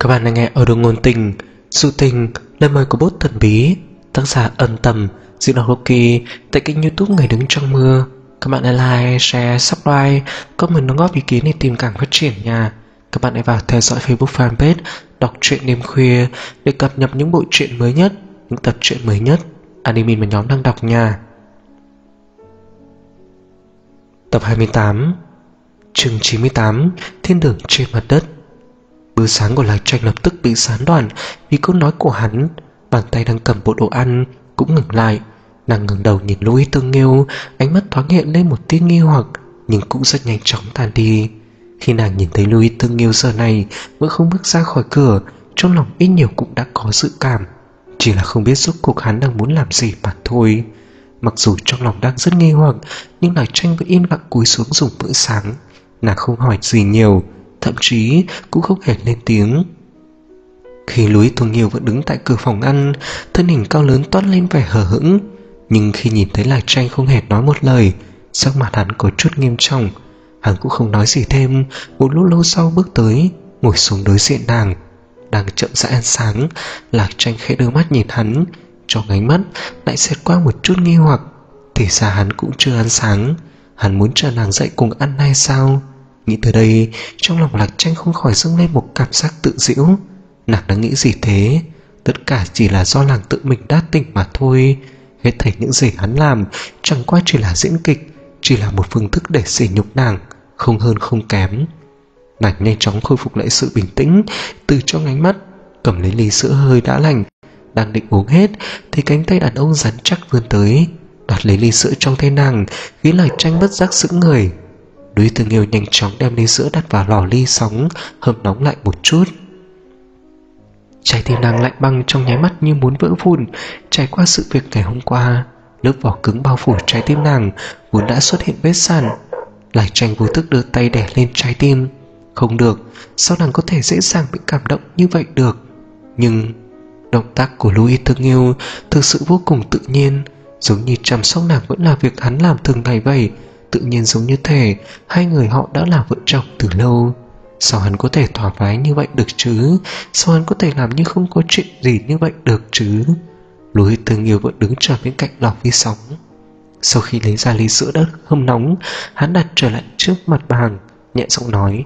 Các bạn đang nghe audio ngôn tình, sự tình, lời mời của bốt thần bí, tác giả Ân Tầm, diễn đọc Loki tại kênh YouTube Người Đứng Trong Mưa. Các bạn hãy like, share, subscribe, comment đóng góp ý kiến để tìm càng phát triển nha. Các bạn hãy vào theo dõi Facebook fanpage Đọc Truyện Đêm Khuya để cập nhật những bộ truyện mới nhất, những tập truyện mới nhất anime mà nhóm đang đọc nha. Tập 28, chương 98, Thiên đường trên mặt đất. Bữa sáng của Lạc Tranh lập tức bị gián đoạn vì câu nói của hắn. Bàn tay đang cầm bộ đồ ăn cũng ngừng lại. Nàng ngẩng đầu nhìn Louis Tương Nghiêu, ánh mắt thoáng hiện lên một tia nghi hoặc, nhưng cũng rất nhanh chóng tàn đi. Khi nàng nhìn thấy Louis Tương Nghiêu giờ này vẫn không bước ra khỏi cửa, trong lòng ít nhiều cũng đã có dự cảm, chỉ là không biết rốt cuộc hắn đang muốn làm gì mà thôi. Mặc dù trong lòng đang rất nghi hoặc, nhưng Lạc Tranh vẫn yên lặng cúi xuống dùng bữa sáng. Nàng không hỏi gì nhiều, thậm chí cũng không hề lên tiếng. Khi Louis Tương Nghiêu vẫn đứng tại cửa phòng ăn, thân hình cao lớn toát lên vẻ hờ hững, nhưng khi nhìn thấy Lạc Tranh không hề nói một lời, sắc mặt hắn có chút nghiêm trọng. Hắn cũng không nói gì thêm. Một lúc lâu sau bước tới, ngồi xuống đối diện nàng. Đang chậm rãi ăn sáng, Lạc Tranh khẽ đưa mắt nhìn hắn, trong ánh mắt lại xẹt qua một chút nghi hoặc. Thì ra hắn cũng chưa ăn sáng. Hắn muốn chờ nàng dậy cùng ăn hay sao? Nghĩ tới đây, trong lòng Lạc Tranh không khỏi dâng lên một cảm giác tự giễu. Nàng đang nghĩ gì thế? Tất cả chỉ là do nàng tự mình đa tình mà thôi. Hết thảy những gì hắn làm chẳng qua chỉ là diễn kịch, chỉ là một phương thức để sỉ nhục nàng, không hơn không kém. Nàng nhanh chóng khôi phục lại sự bình tĩnh, từ trong ánh mắt cầm lấy ly sữa hơi đã lành, đang định uống hết thì cánh tay đàn ông rắn chắc vươn tới, đoạt lấy ly sữa trong tay nàng, khiến Lạc Tranh bất giác sững người. Louis Tương Nghiêu nhanh chóng đem ly sữa đặt vào lò ly sóng, hâm nóng lại một chút. Trái tim nàng lạnh băng trong nháy mắt như muốn vỡ vụn. Trải qua sự việc ngày hôm qua, lớp vỏ cứng bao phủ trái tim nàng vốn đã xuất hiện vết sạn. Lạc Tranh vô thức đưa tay đè lên trái tim. Không được, sao nàng có thể dễ dàng bị cảm động như vậy được? Nhưng động tác của Louis Tương Nghiêu thực sự vô cùng tự nhiên, giống như chăm sóc nàng vẫn là việc hắn làm thường ngày vậy. Tự nhiên giống như thể hai người họ đã là vợ chồng từ lâu. Sao hắn có thể thoải mái như vậy được chứ? Sao hắn có thể làm như không có chuyện gì như vậy được chứ? Louis Tương Nghiêu vẫn đứng chờ bên cạnh lò vi sóng. Sau khi lấy ra ly sữa đã hâm nóng, hắn đặt trở lại trước mặt bàn, nhẹ giọng nói: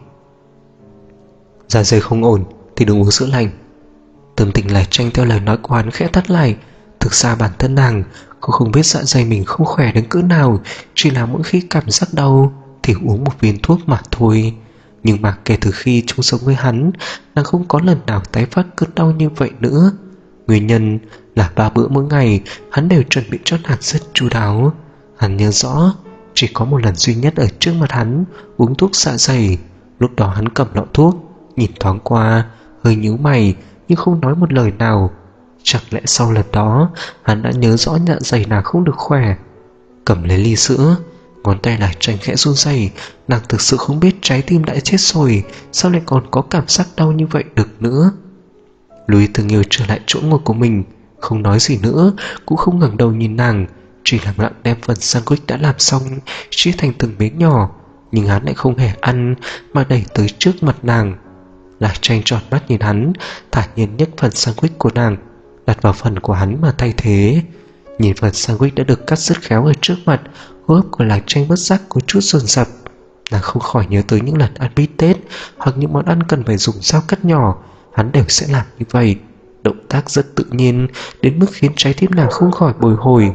dạ dày không ổn thì đừng uống sữa lành. Tâm tình Lạc Tranh theo lời nói của hắn khẽ thắt lại. Thực ra bản thân nàng cũng không biết dạ dày mình không khỏe đến cỡ nào, chỉ là mỗi khi cảm giác đau thì uống một viên thuốc mà thôi. Nhưng mà kể từ khi chung sống với hắn, nàng không có lần nào tái phát cơn đau như vậy nữa. Nguyên nhân là 3 bữa mỗi ngày hắn đều chuẩn bị cho nàng rất chu đáo. Hắn nhớ rõ, chỉ có một lần duy nhất ở trước mặt hắn uống thuốc dạ dày. Lúc đó hắn cầm lọ thuốc, nhìn thoáng qua, hơi nhíu mày nhưng không nói một lời nào. Chẳng lẽ sau lần đó hắn đã nhớ rõ dạ dày nàng không được khỏe? Cầm lấy ly sữa, ngón tay Lạc Tranh khẽ run rẩy. Nàng thực sự không biết trái tim đã chết rồi, sao lại còn có cảm giác đau như vậy được nữa. Louis Tương Nghiêu trở lại chỗ ngồi của mình, không nói gì nữa, cũng không ngẩng đầu nhìn nàng, chỉ lặng lặng đem phần sandwich đã làm xong chia thành từng miếng nhỏ. Nhưng hắn lại không hề ăn mà đẩy tới trước mặt nàng. Lạc Tranh tròn mắt nhìn hắn, thản nhiên nhấc phần sandwich của nàng đặt vào phần của hắn mà thay thế. Nhìn phần sandwich đã được cắt rất khéo ở trước mặt, hô hấp của Lạc Tranh bất giác có chút dồn dập. Nàng không khỏi nhớ tới những lần ăn bít tết hoặc những món ăn cần phải dùng dao cắt nhỏ, hắn đều sẽ làm như vậy. Động tác rất tự nhiên đến mức khiến trái tim nàng không khỏi bồi hồi.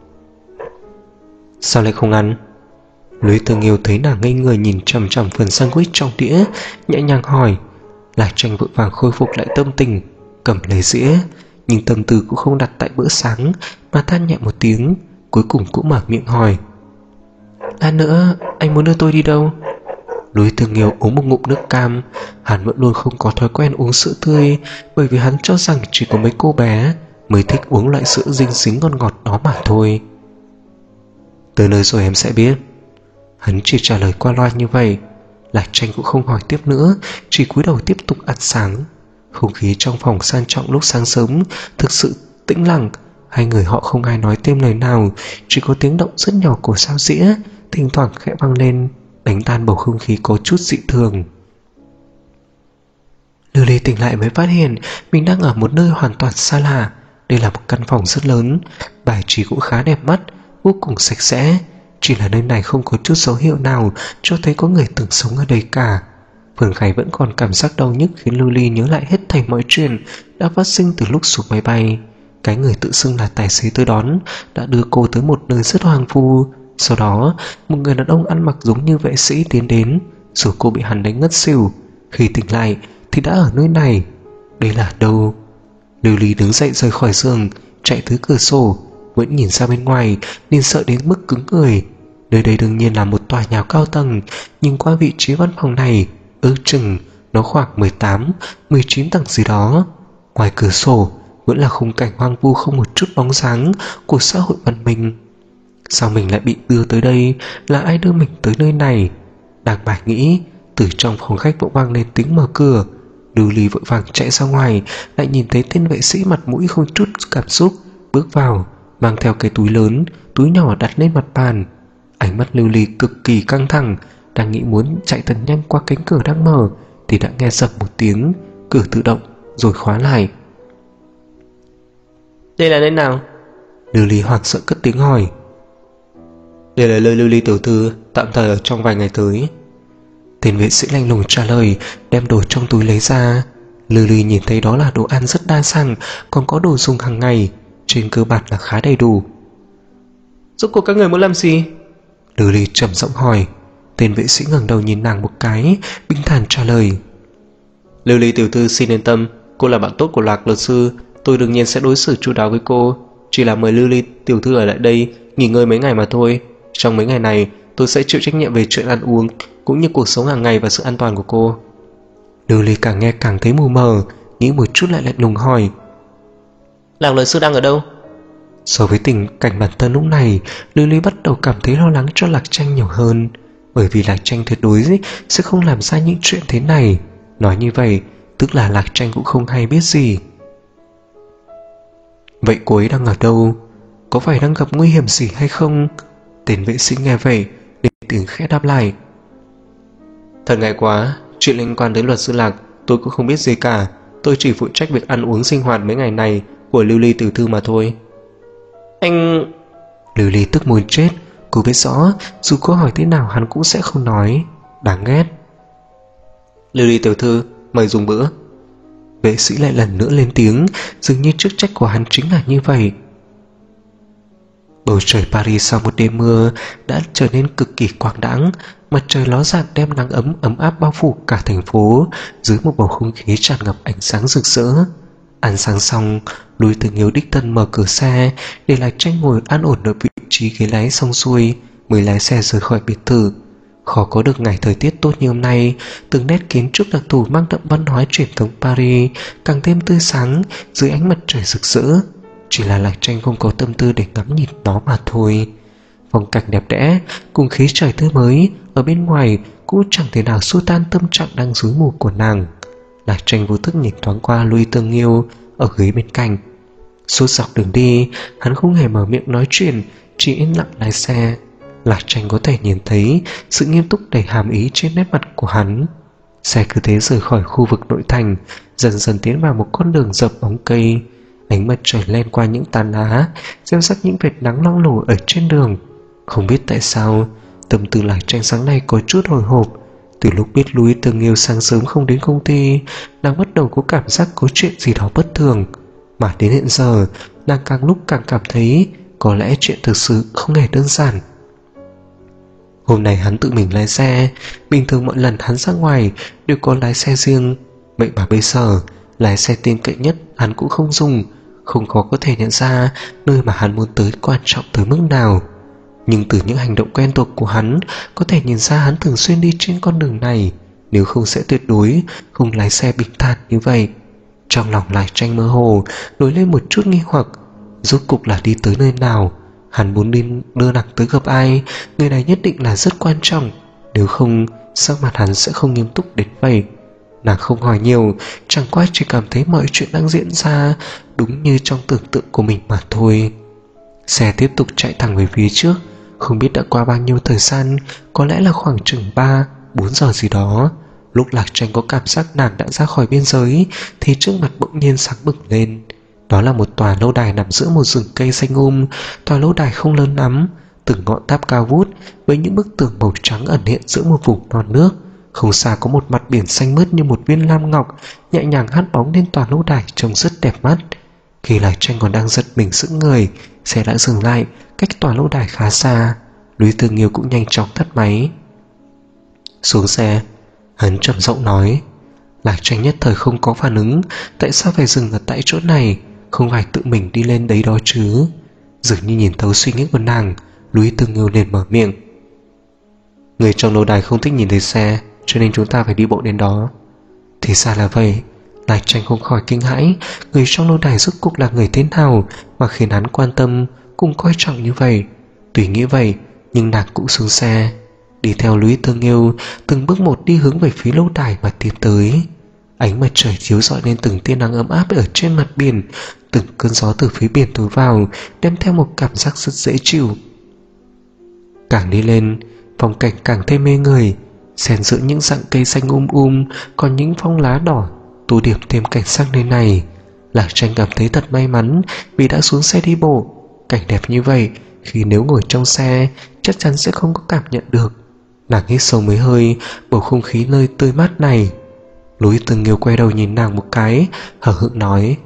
Sao lại không ăn? Louis Tương Nghiêu thấy nàng ngây người nhìn chằm chằm phần sandwich trong đĩa, nhẹ nhàng hỏi. Lạc Tranh vội vàng khôi phục lại tâm tình, cầm lấy dĩa, nhưng tâm tư cũng không đặt tại bữa sáng mà than nhẹ một tiếng, cuối cùng cũng mở miệng hỏi: lát nữa anh muốn đưa tôi đi đâu? Louis Tương Nghiêu uống một ngụm nước cam. Hắn vẫn luôn không có thói quen uống sữa tươi, bởi vì hắn cho rằng chỉ có mấy cô bé mới thích uống loại sữa dinh dính ngon ngọt đó mà thôi. Tới nơi rồi em sẽ biết. Hắn chỉ trả lời qua loa như vậy. Lạc Tranh cũng không hỏi tiếp nữa, chỉ cúi đầu tiếp tục ăn sáng. Không khí trong phòng sang trọng lúc sáng sớm thực sự tĩnh lặng. Hai người họ không ai nói thêm lời nào, chỉ có tiếng động rất nhỏ của dao dĩa thỉnh thoảng khẽ vang lên, đánh tan bầu không khí có chút dị thường. Lưu Ly tỉnh lại mới phát hiện mình đang ở một nơi hoàn toàn xa lạ. Đây là một căn phòng rất lớn, bài trí cũng khá đẹp mắt, vô cùng sạch sẽ. Chỉ là nơi này không có chút dấu hiệu nào cho thấy có người từng sống ở đây cả. Phương Khải vẫn còn cảm giác đau nhức khiến Lưu Ly nhớ lại hết thảy mọi chuyện đã phát sinh từ lúc xuống máy bay. Cái người tự xưng là tài xế tới đón đã đưa cô tới một nơi rất hoang vu. Sau đó một người đàn ông ăn mặc giống như vệ sĩ tiến đến, rồi cô bị hắn đánh ngất xỉu. Khi tỉnh lại thì đã ở nơi này. Đây là đâu? Lưu Ly đứng dậy rời khỏi giường, chạy tới cửa sổ, vẫn nhìn ra bên ngoài nên sợ đến mức cứng người. Nơi đây đương nhiên là một tòa nhà cao tầng, nhưng qua vị trí văn phòng này ước chừng nó khoảng 18, 19 tầng gì đó. Ngoài cửa sổ vẫn là khung cảnh hoang vu không một chút bóng dáng của xã hội văn minh. Sao mình lại bị đưa tới đây? Là ai đưa mình tới nơi này? Đang bài nghĩ, từ trong phòng khách bỗng vang lên tiếng mở cửa. Lưu Ly vội vàng chạy ra ngoài, lại nhìn thấy tên vệ sĩ mặt mũi không chút cảm xúc bước vào, mang theo cái túi lớn, túi nhỏ đặt lên mặt bàn. Ánh mắt Lưu Ly cực kỳ căng thẳng, đang nghĩ muốn chạy thật nhanh qua cánh cửa đang mở thì đã nghe rầm một tiếng, cửa tự động rồi khóa lại. Đây là nơi nào? Lưu Ly hoảng sợ cất tiếng hỏi. Đây là nơi Lưu Ly tiểu thư tạm thời ở trong vài ngày tới. Tên vệ sĩ lạnh lùng trả lời, đem đồ trong túi lấy ra. Lưu Ly nhìn thấy đó là đồ ăn rất đa dạng, còn có đồ dùng hàng ngày, trên cơ bản là khá đầy đủ. Rốt cuộc các người muốn làm gì? Lưu Ly trầm giọng hỏi. Tên vệ sĩ ngẩng đầu nhìn nàng một cái, bình thản trả lời. Lưu Ly tiểu thư xin yên tâm, cô là bạn tốt của Lạc luật sư, tôi đương nhiên sẽ đối xử chu đáo với cô. Chỉ là mời Lưu Ly tiểu thư ở lại đây nghỉ ngơi mấy ngày mà thôi. Trong mấy ngày này tôi sẽ chịu trách nhiệm về chuyện ăn uống cũng như cuộc sống hàng ngày và sự an toàn của cô. Lưu Ly càng nghe càng thấy mù mờ, nghĩ một chút lại lạnh lùng hỏi. Lạc luật sư đang ở đâu? So với tình cảnh bản thân lúc này, Lưu Ly bắt đầu cảm thấy lo lắng cho Lạc Tranh nhiều hơn, bởi vì Lạc Tranh tuyệt đối sẽ không làm ra những chuyện thế này. Nói như vậy tức là Lạc Tranh cũng không hay biết gì. Vậy cô ấy đang ở đâu? Có phải đang gặp nguy hiểm gì hay không? Tên vệ sĩ nghe vậy lên tiếng khẽ đáp lại. Thật ngại quá, chuyện liên quan đến luật sư Lạc tôi cũng không biết gì cả. Tôi chỉ phụ trách việc ăn uống sinh hoạt mấy ngày này của Lưu Ly tiểu thư mà thôi. Anh... Lưu Ly tức muốn chết. Cô biết rõ dù có hỏi thế nào hắn cũng sẽ không nói. Đáng ghét. Lưu Ly tiểu thư, mời dùng bữa. Vệ sĩ lại lần nữa lên tiếng, dường như chức trách của hắn chính là như vậy. Bầu trời Paris sau một đêm mưa đã trở nên cực kỳ quang đãng. Mặt trời ló dạng đem nắng ấm áp bao phủ cả thành phố dưới một bầu không khí tràn ngập ánh sáng rực rỡ. Ăn sáng xong, Lùi Từng Hiếu đích thân mở cửa xe để Lạc Tranh ngồi an ổn ở vị trí ghế lái xong xuôi mới lái xe rời khỏi biệt thự. Khó có được ngày thời tiết tốt như hôm nay, từng nét kiến trúc đặc thù mang đậm văn hóa truyền thống Paris càng thêm tươi sáng dưới ánh mặt trời rực rỡ. Chỉ là Lạc Tranh không có tâm tư để ngắm nhìn nó mà thôi. Phong cảnh đẹp đẽ cùng khí trời tươi mới ở bên ngoài cũng chẳng thể nào xua tan tâm trạng đang rối mù của nàng. Lạc Tranh vô thức nhìn thoáng qua Louis Tương Nghiêu ở ghế bên cạnh. Suốt dọc đường đi hắn không hề mở miệng nói chuyện, chỉ yên lặng lái xe. Lạc Tranh có thể nhìn thấy sự nghiêm túc đầy hàm ý trên nét mặt của hắn. Xe cứ thế rời khỏi khu vực nội thành, dần dần tiến vào một con đường rậm bóng cây. Ánh mặt trời len qua những tán lá, gieo rắc những vệt nắng loang lổ ở trên đường. Không biết tại sao tâm tư Lạc Tranh sáng nay có chút hồi hộp. Từ lúc biết Louis Tương Nghiêu sáng sớm không đến công ty, nàng bắt đầu có cảm giác có chuyện gì đó bất thường. Mà đến hiện giờ nàng càng lúc càng cảm thấy có lẽ chuyện thực sự không hề đơn giản. Hôm nay hắn tự mình lái xe. Bình thường mọi lần hắn ra ngoài đều có lái xe riêng, vậy mà bây giờ lái xe tin cậy nhất hắn cũng không dùng. Không khó có thể nhận ra nơi mà hắn muốn tới quan trọng tới mức nào. Nhưng từ những hành động quen thuộc của hắn có thể nhìn ra hắn thường xuyên đi trên con đường này, nếu không sẽ tuyệt đối không lái xe bình thản như vậy. Trong lòng Lạc Tranh mơ hồ nổi lên một chút nghi hoặc. Rốt cục là đi tới nơi nào? Hắn muốn đi đưa nàng tới gặp ai? Người này nhất định là rất quan trọng, nếu không sắc mặt hắn sẽ không nghiêm túc đến vậy. Nàng không hỏi nhiều, chẳng qua chỉ cảm thấy mọi chuyện đang diễn ra đúng như trong tưởng tượng của mình mà thôi. Xe tiếp tục chạy thẳng về phía trước. Không biết đã qua bao nhiêu thời gian, có lẽ là khoảng chừng 3-4 giờ gì đó. Lúc Lạc Tranh có cảm giác nàng đã ra khỏi biên giới thì trước mặt bỗng nhiên sáng bừng lên. Đó là một tòa lâu đài nằm giữa một rừng cây xanh Tòa lâu đài không lớn lắm, từng ngọn tháp cao vút với những bức tường màu trắng ẩn hiện giữa một vùng non nước. Không xa có một mặt biển xanh mướt như một viên lam ngọc nhẹ nhàng hắt bóng lên tòa lâu đài trông rất đẹp mắt. Khi Lạc Tranh còn đang giật mình sững người, xe đã dừng lại cách tòa lâu đài khá xa. Lý Tư Nghiêu cũng nhanh chóng tắt máy. Xuống xe, hắn trầm giọng nói. Lạc Tranh nhất thời không có phản ứng. Tại sao phải dừng ở tại chỗ này, không phải tự mình đi lên đấy đó chứ? Dường như nhìn thấu suy nghĩ của nàng, Lý Tư Nghiêu liền mở miệng. Người trong lâu đài không thích nhìn thấy xe, cho nên chúng ta phải đi bộ đến đó. Thì ra là vậy. Lạc Tranh không khỏi kinh hãi. Người trong lâu đài rốt cuộc là người thế nào mà khiến hắn quan tâm cũng coi trọng như vậy? Tuy nghĩ vậy, nhưng nàng cũng xuống xe, đi theo Lũy Tương Nghiêu từng bước một đi hướng về phía lâu đài mà tiến tới. Ánh mặt trời chiếu rọi lên từng tia nắng ấm áp ở trên mặt biển. Từng cơn gió từ phía biển thổi vào đem theo một cảm giác rất dễ chịu. Càng đi lên, phong cảnh càng thêm mê người. Xen giữa những rặng cây xanh còn những phong lá đỏ tô điểm thêm cảnh sắc nơi này. Lạc Tranh cảm thấy thật may mắn vì đã xuống xe đi bộ. Cảnh đẹp như vậy khi nếu ngồi trong xe chắc chắn sẽ không có cảm nhận được. Nàng hít sâu mấy hơi bầu không khí nơi tươi mát này. Lũy Tương Nghiêu quay đầu nhìn nàng một cái, hờ hững nói.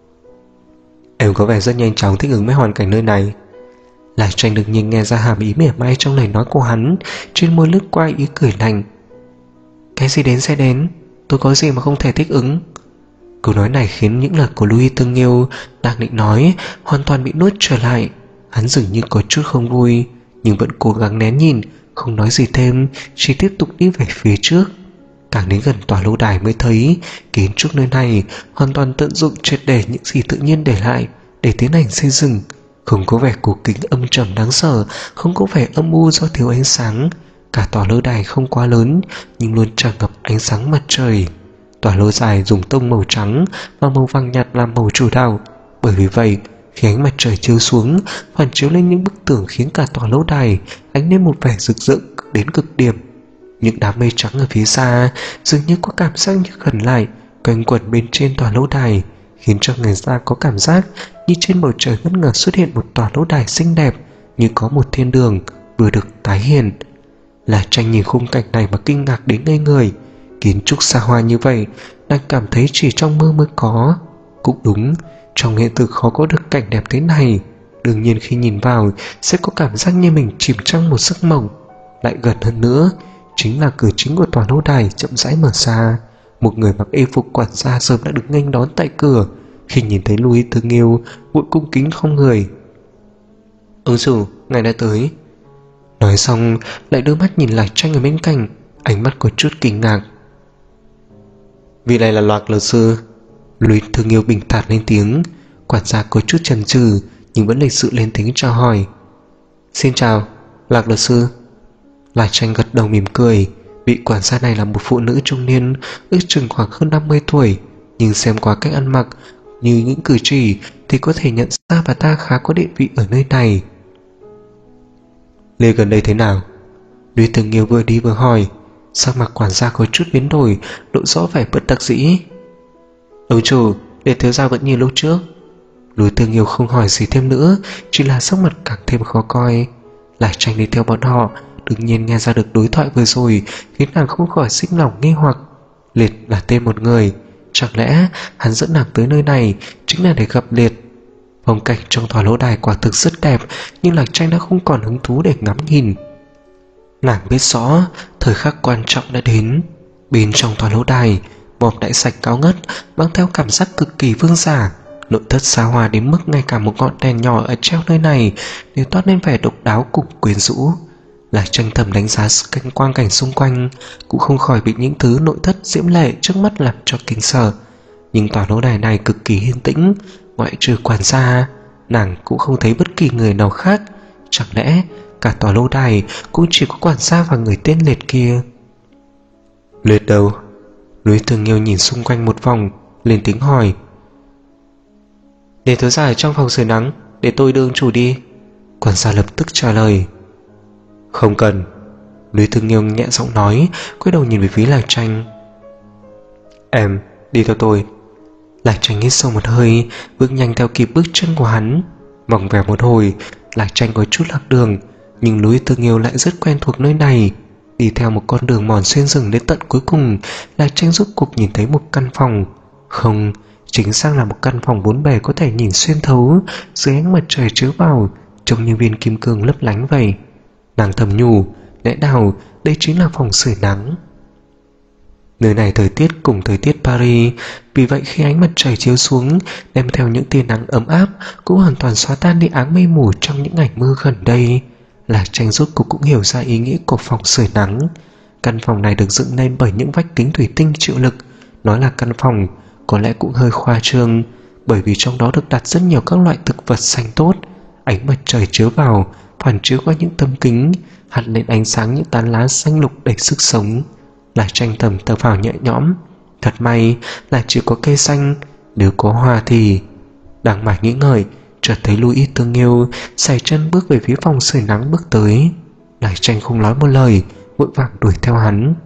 Em có vẻ rất nhanh chóng thích ứng với hoàn cảnh nơi này. Lạc Tranh đương nhiên nghe ra hàm ý mỉa mai trong lời nói của hắn, trên môi lướt qua ý cười lạnh. Cái gì đến sẽ đến, tôi có gì mà không thể thích ứng? Câu nói này khiến những lời của Lũy Tương Nghiêu đang định nói hoàn toàn bị nuốt trở lại. Hắn dường như có chút không vui, nhưng vẫn cố gắng nén nhìn, không nói gì thêm, chỉ tiếp tục đi về phía trước. Càng đến gần tòa lâu đài mới thấy kiến trúc nơi này hoàn toàn tận dụng triệt để những gì tự nhiên để lại để tiến hành xây dựng. Không có vẻ cổ kính âm trầm đáng sợ, không có vẻ âm u do thiếu ánh sáng. Cả tòa lâu đài không quá lớn nhưng luôn tràn ngập ánh sáng mặt trời. Tòa lâu đài dùng tông màu trắng và màu vàng nhạt làm màu chủ đạo. Bởi vì vậy, khi ánh mặt trời chiếu xuống, phản chiếu lên những bức tường khiến cả tòa lâu đài ánh lên một vẻ rực rỡ đến cực điểm. Những đám mây trắng ở phía xa dường như có cảm giác như gần lại, quanh quẩn bên trên tòa lâu đài, khiến cho người ta có cảm giác như trên bầu trời bất ngờ xuất hiện một tòa lâu đài xinh đẹp, như có một thiên đường vừa được tái hiện. Lạc Tranh nhìn khung cảnh này mà kinh ngạc đến ngây người. Kiến trúc xa hoa như vậy, nàng cảm thấy chỉ trong mơ mới có. Cũng đúng, trong hiện thực khó có được cảnh đẹp thế này. Đương nhiên khi nhìn vào sẽ có cảm giác như mình chìm trong một giấc mộng. Lại gần hơn nữa, chính là cửa chính của tòa lâu đài chậm rãi mở ra. Một người mặc y phục quản gia sớm đã đứng nghênh đón tại cửa. Khi nhìn thấy Lũy Tương Nghiêu, vội cung kính không người. Ông chủ, ngài đã tới. Nói xong lại đưa mắt nhìn Lạc Tranh ở bên cạnh, ánh mắt có chút kinh ngạc. Vị này là Lạc luật sư. Lũy Tương Nghiêu bình thản lên tiếng. Quản gia có chút chần chừ nhưng vẫn lịch sự lên tiếng chào hỏi. Xin chào, Lạc luật sư. Lạc Tranh gật đầu mỉm cười. Vị quản gia này là một phụ nữ trung niên, ước chừng khoảng hơn 50 tuổi, nhưng xem qua cách ăn mặc như những cử chỉ thì có thể nhận ra bà ta khá có địa vị ở nơi này. Lê gần đây thế nào? Lũy Tương Nghiêu vừa đi vừa hỏi. Sắc mặt quản gia có chút biến đổi, lộ rõ vẻ bất đắc dĩ. Ông chủ, Lê thiếu gia vẫn như lúc trước. Lũy Tương Nghiêu không hỏi gì thêm nữa, chỉ là sắc mặt càng thêm khó coi. Lạc Tranh đi theo bọn họ, đương nhiên nghe ra được đối thoại vừa rồi khiến nàng không khỏi sinh lòng nghi hoặc. Liệt là tên một người, chẳng lẽ hắn dẫn nàng tới nơi này chính là để gặp Liệt? Phong cảnh trong tòa lâu đài quả thực rất đẹp, nhưng Lạc Tranh đã không còn hứng thú để ngắm nhìn. Nàng biết rõ thời khắc quan trọng đã đến. Bên trong tòa lâu đài, một đại sảnh cao ngất mang theo cảm giác cực kỳ vương giả. Nội thất xa hoa đến mức ngay cả một ngọn đèn nhỏ ở treo nơi này đều toát lên vẻ độc đáo cùng quyến rũ. Lạc Tranh thầm đánh giá quang cảnh xung quanh, cũng không khỏi bị những thứ nội thất diễm lệ trước mắt làm cho kinh sợ. Nhưng tòa lâu đài này cực kỳ yên tĩnh, ngoại trừ quản gia, nàng cũng không thấy bất kỳ người nào khác. Chẳng lẽ cả tòa lâu đài cũng chỉ có quản gia và người tên Liệt kia? Liệt đâu? Lũy Tương Nghiêu nhìn xung quanh một vòng, lên tiếng hỏi. Để thiếu gia ở trong phòng sưởi nắng, để tôi đưa ông chủ đi. Quản gia lập tức trả lời. Không cần. Lũy Tương Nghiêu nhẹ giọng nói, quay đầu nhìn về phía Lạc Tranh. Em, đi theo tôi. Lạc Tranh hít sâu một hơi, bước nhanh theo kịp bước chân của hắn. Vòng vèo một hồi, Lạc Tranh có chút lạc đường, nhưng Louis Thương Yêu lại rất quen thuộc nơi này. Đi theo một con đường mòn xuyên rừng đến tận cuối cùng, Lạc Tranh rốt cục nhìn thấy một căn phòng. Không, chính xác là một căn phòng bốn bề có thể nhìn xuyên thấu, dưới ánh mặt trời chiếu vào, trông như viên kim cương lấp lánh vậy. Nàng thầm nhủ, lẽ nào đây chính là phòng sưởi nắng? Nơi này thời tiết cùng thời tiết Paris, vì vậy khi ánh mặt trời chiếu xuống, đem theo những tia nắng ấm áp, cũng hoàn toàn xóa tan đi áng mây mù trong những ngày mưa gần đây. Lạc Tranh rốt cuộc cũng hiểu ra ý nghĩa của phòng sưởi nắng. Căn phòng này được dựng nên bởi những vách kính thủy tinh chịu lực. Nói là căn phòng có lẽ cũng hơi khoa trương, bởi vì trong đó được đặt rất nhiều các loại thực vật xanh tốt. Ánh mặt trời chiếu vào, phản chiếu qua những tấm kính, hắt lên ánh sáng những tán lá xanh lục đầy sức sống. Lạc Tranh thầm thở phào nhẹ nhõm. Thật may là chỉ có cây xanh, nếu có hoa thì... Đang mải nghĩ ngợi, chợt thấy Louis Thương Yêu sải chân bước về phía phòng sưởi nắng bước tới. Lạc Tranh không nói một lời, vội vàng đuổi theo hắn.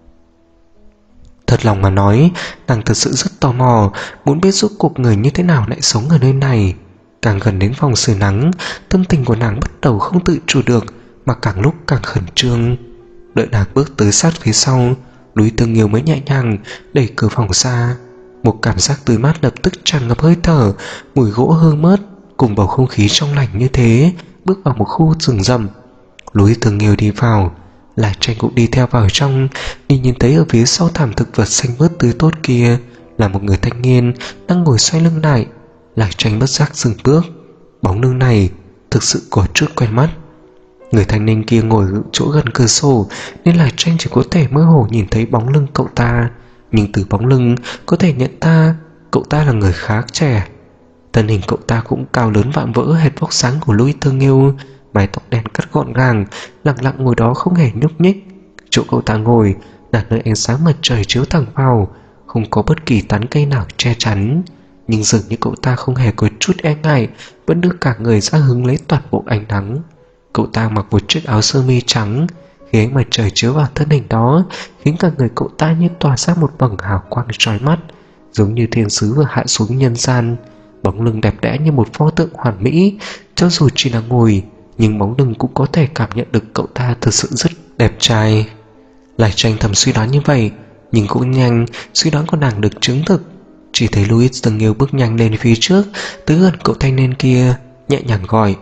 Thật lòng mà nói, nàng thật sự rất tò mò, muốn biết rốt cuộc người như thế nào lại sống ở nơi này. Càng gần đến phòng sưởi nắng, tâm tình của nàng bắt đầu không tự chủ được, mà càng lúc càng khẩn trương. Đợi nàng bước tới sát phía sau, Louis Thương Yêu mới nhẹ nhàng đẩy cửa phòng ra. Một cảm giác tươi mát lập tức tràn ngập hơi thở, mùi gỗ hương mớt cùng bầu không khí trong lành như thế. Bước vào một khu rừng rậm, Louis Thương Yêu đi vào, Lạc Tranh cũng đi theo vào trong. Nhìn thấy ở phía sau thảm thực vật xanh mướt tươi tốt kia là một người thanh niên đang ngồi xoay lưng lại. Lạc Tranh bất giác dừng bước. Bóng lưng này thực sự có chút quen mắt. Người thanh niên kia ngồi ở chỗ gần cửa sổ, nên Lạc Tranh chỉ có thể mơ hồ nhìn thấy bóng lưng cậu ta, nhưng từ bóng lưng có thể nhận ra cậu ta là người khá trẻ. Thân hình cậu ta cũng cao lớn vạm vỡ hệt vóc dáng của Louis Thương Yêu, mái tóc đen cắt gọn gàng, lặng lặng ngồi đó không hề nhúc nhích. Chỗ cậu ta ngồi là nơi ánh sáng mặt trời chiếu thẳng vào, không có bất kỳ tán cây nào che chắn, nhưng dường như cậu ta không hề có chút e ngại, vẫn đưa cả người ra hứng lấy toàn bộ ánh nắng. Cậu ta mặc một chiếc áo sơ mi trắng, khi ánh mặt trời chiếu vào thân hình đó, khiến cả người cậu ta như tỏa ra một vầng hào quang chói mắt, giống như thiên sứ vừa hạ xuống nhân gian. Bóng lưng đẹp đẽ như một pho tượng hoàn mỹ, cho dù chỉ là ngồi, nhưng bóng lưng cũng có thể cảm nhận được cậu ta thực sự rất đẹp trai. Lạc Tranh thầm suy đoán như vậy, nhưng cũng nhanh suy đoán của nàng được chứng thực. Chỉ thấy Louis Thương Yêu bước nhanh lên phía trước, tới gần cậu thanh niên kia, nhẹ nhàng gọi: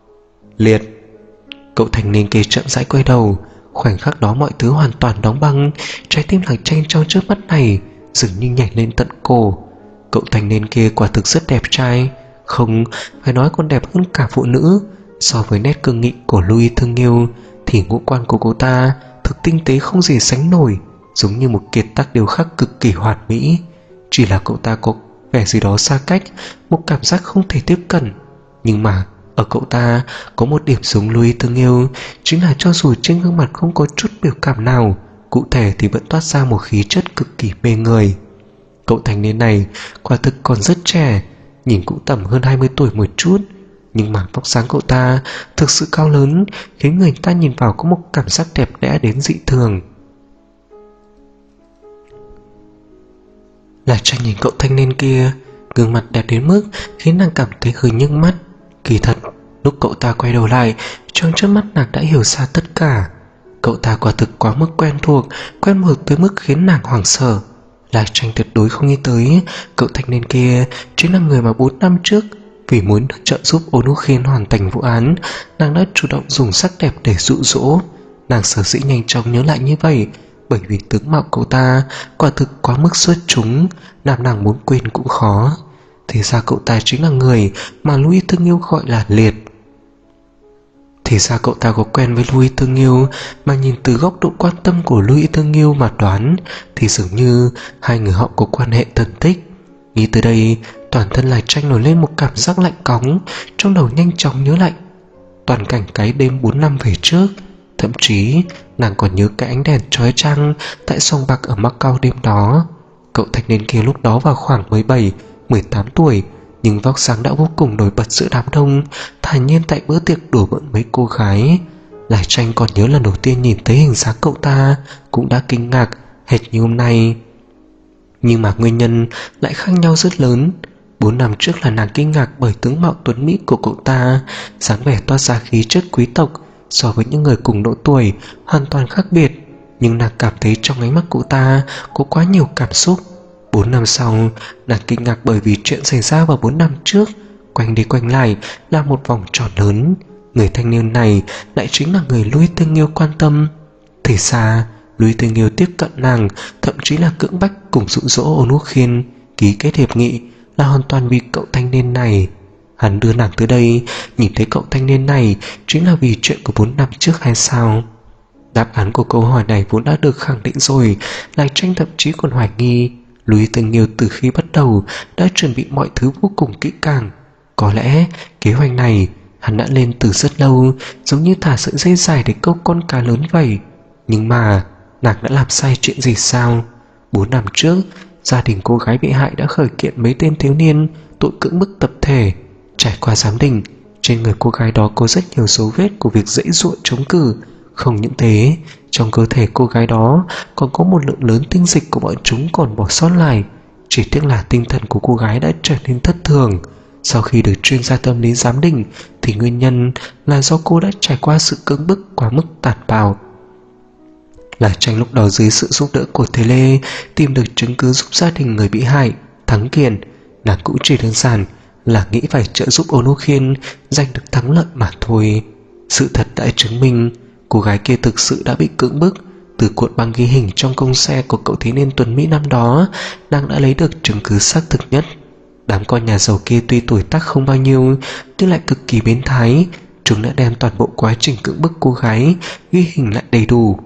Liệt. Cậu thanh niên kia chậm rãi quay đầu. Khoảnh khắc đó mọi thứ hoàn toàn đóng băng. Trái tim Lạc Tranh trong chớp mắt này dường như nhảy lên tận cổ. Cậu thanh niên kia quả thực rất đẹp trai, không phải nói còn đẹp hơn cả phụ nữ. So với nét cương nghị của Louis Thương Yêu thì ngũ quan của cô ta thực tinh tế không gì sánh nổi, giống như một kiệt tác điêu khắc cực kỳ hoàn mỹ. Chỉ là cậu ta có vẻ gì đó xa cách, một cảm giác không thể tiếp cận. Nhưng mà ở cậu ta có một điểm giống Louis Thương Yêu, chính là cho dù trên gương mặt không có chút biểu cảm nào, cụ thể thì vẫn toát ra một khí chất cực kỳ mê người. Cậu thanh niên này quả thực còn rất trẻ, nhìn cũng tầm hơn 20 tuổi một chút, nhưng mà vóc dáng cậu ta thực sự cao lớn, khiến người ta nhìn vào có một cảm giác đẹp đẽ đến dị thường. Lạc Tranh nhìn cậu thanh niên kia, gương mặt đẹp đến mức khiến nàng cảm thấy hơi nhức mắt. Kỳ thật, lúc cậu ta quay đầu lại, trong chớp mắt nàng đã hiểu ra tất cả. Cậu ta quả thực quá mức quen thuộc tới mức khiến nàng hoảng sợ. Lạc Tranh tuyệt đối không nghĩ tới cậu thanh niên kia chính là người mà 4 năm trước, vì muốn trợ giúp Onukhin hoàn thành vụ án, nàng đã chủ động dùng sắc đẹp để dụ dỗ. Nàng sở dĩ nhanh chóng nhớ lại như vậy, bởi vì tướng mạo cậu ta quả thực quá mức xuất chúng, làm nàng muốn quên cũng khó. Thì ra cậu ta chính là người mà Louis Thương Yêu gọi là Liệt. Thì ra cậu ta có quen với Louis Thương Yêu, mà nhìn từ góc độ quan tâm của Louis Thương Yêu mà đoán thì dường như hai người họ có quan hệ thân thích. Nghĩ tới đây, toàn thân Lạc Tranh nổi lên một cảm giác lạnh cóng, trong đầu nhanh chóng nhớ lại toàn cảnh cái đêm 4 năm về trước. Thậm chí nàng còn nhớ cái ánh đèn chói chang tại sòng bạc ở Macau đêm đó. Cậu thanh niên kia lúc đó vào khoảng 17-18 tuổi, nhưng vóc dáng đã vô cùng nổi bật giữa đám đông, thản nhiên tại bữa tiệc đùa bỡn mấy cô gái. Lạc Tranh còn nhớ lần đầu tiên nhìn thấy hình dáng cậu ta cũng đã kinh ngạc hệt như hôm nay. Nhưng mà nguyên nhân lại khác nhau rất lớn. 4 năm trước là nàng kinh ngạc bởi tướng mạo tuấn mỹ của cậu ta, dáng vẻ toát ra khí chất quý tộc so với những người cùng độ tuổi hoàn toàn khác biệt. Nhưng nàng cảm thấy trong ánh mắt cậu ta có quá nhiều cảm xúc. 4 năm sau, nàng kinh ngạc bởi vì chuyện xảy ra vào 4 năm trước quanh đi quanh lại là một vòng tròn lớn. Người thanh niên này lại chính là người Louis Tương Nghiêu quan tâm. Thì ra Louis Tương Nghiêu tiếp cận nàng, thậm chí là cưỡng bách cùng dụ dỗ Ôn Úc Khiên ký kết hiệp nghị là hoàn toàn vì cậu thanh niên này. Hắn đưa nàng tới đây, nhìn thấy cậu thanh niên này chính là vì chuyện của 4 năm trước hay sao? Đáp án của câu hỏi này vốn đã được khẳng định rồi. Lại Tranh thậm chí còn hoài nghi Louis Tương Nghiêu từ khi bắt đầu đã chuẩn bị mọi thứ vô cùng kỹ càng. Có lẽ kế hoạch này hắn đã lên từ rất lâu, giống như thả sợi dây dài để câu con cá lớn vậy. Nhưng mà nàng đã làm sai chuyện gì sao? 4 năm trước, gia đình cô gái bị hại đã khởi kiện mấy tên thiếu niên tội cưỡng bức tập thể. Trải qua giám định, trên người cô gái đó có rất nhiều dấu vết của việc giãy giụa chống cự. Không những thế, trong cơ thể cô gái đó còn có một lượng lớn tinh dịch của bọn chúng còn bỏ sót lại. Chỉ tiếc là tinh thần của cô gái đã trở nên thất thường. Sau khi được chuyên gia tâm lý giám định thì nguyên nhân là do cô đã trải qua sự cưỡng bức quá mức tàn bạo. Là Tranh lúc đó dưới sự giúp đỡ của Thế Lê tìm được chứng cứ giúp gia đình người bị hại thắng kiện. Nàng cũng chỉ đơn giản là nghĩ phải trợ giúp Ôn Úc Khiên giành được thắng lợi mà thôi. Sự thật đã chứng minh cô gái kia thực sự đã bị cưỡng bức. Từ cuộn băng ghi hình trong công xe của cậu thiếu niên tuấn mỹ năm đó, nàng đã lấy được chứng cứ xác thực nhất. Đám con nhà giàu kia tuy tuổi tác không bao nhiêu nhưng lại cực kỳ biến thái. Chúng đã đem toàn bộ quá trình cưỡng bức cô gái ghi hình lại đầy đủ.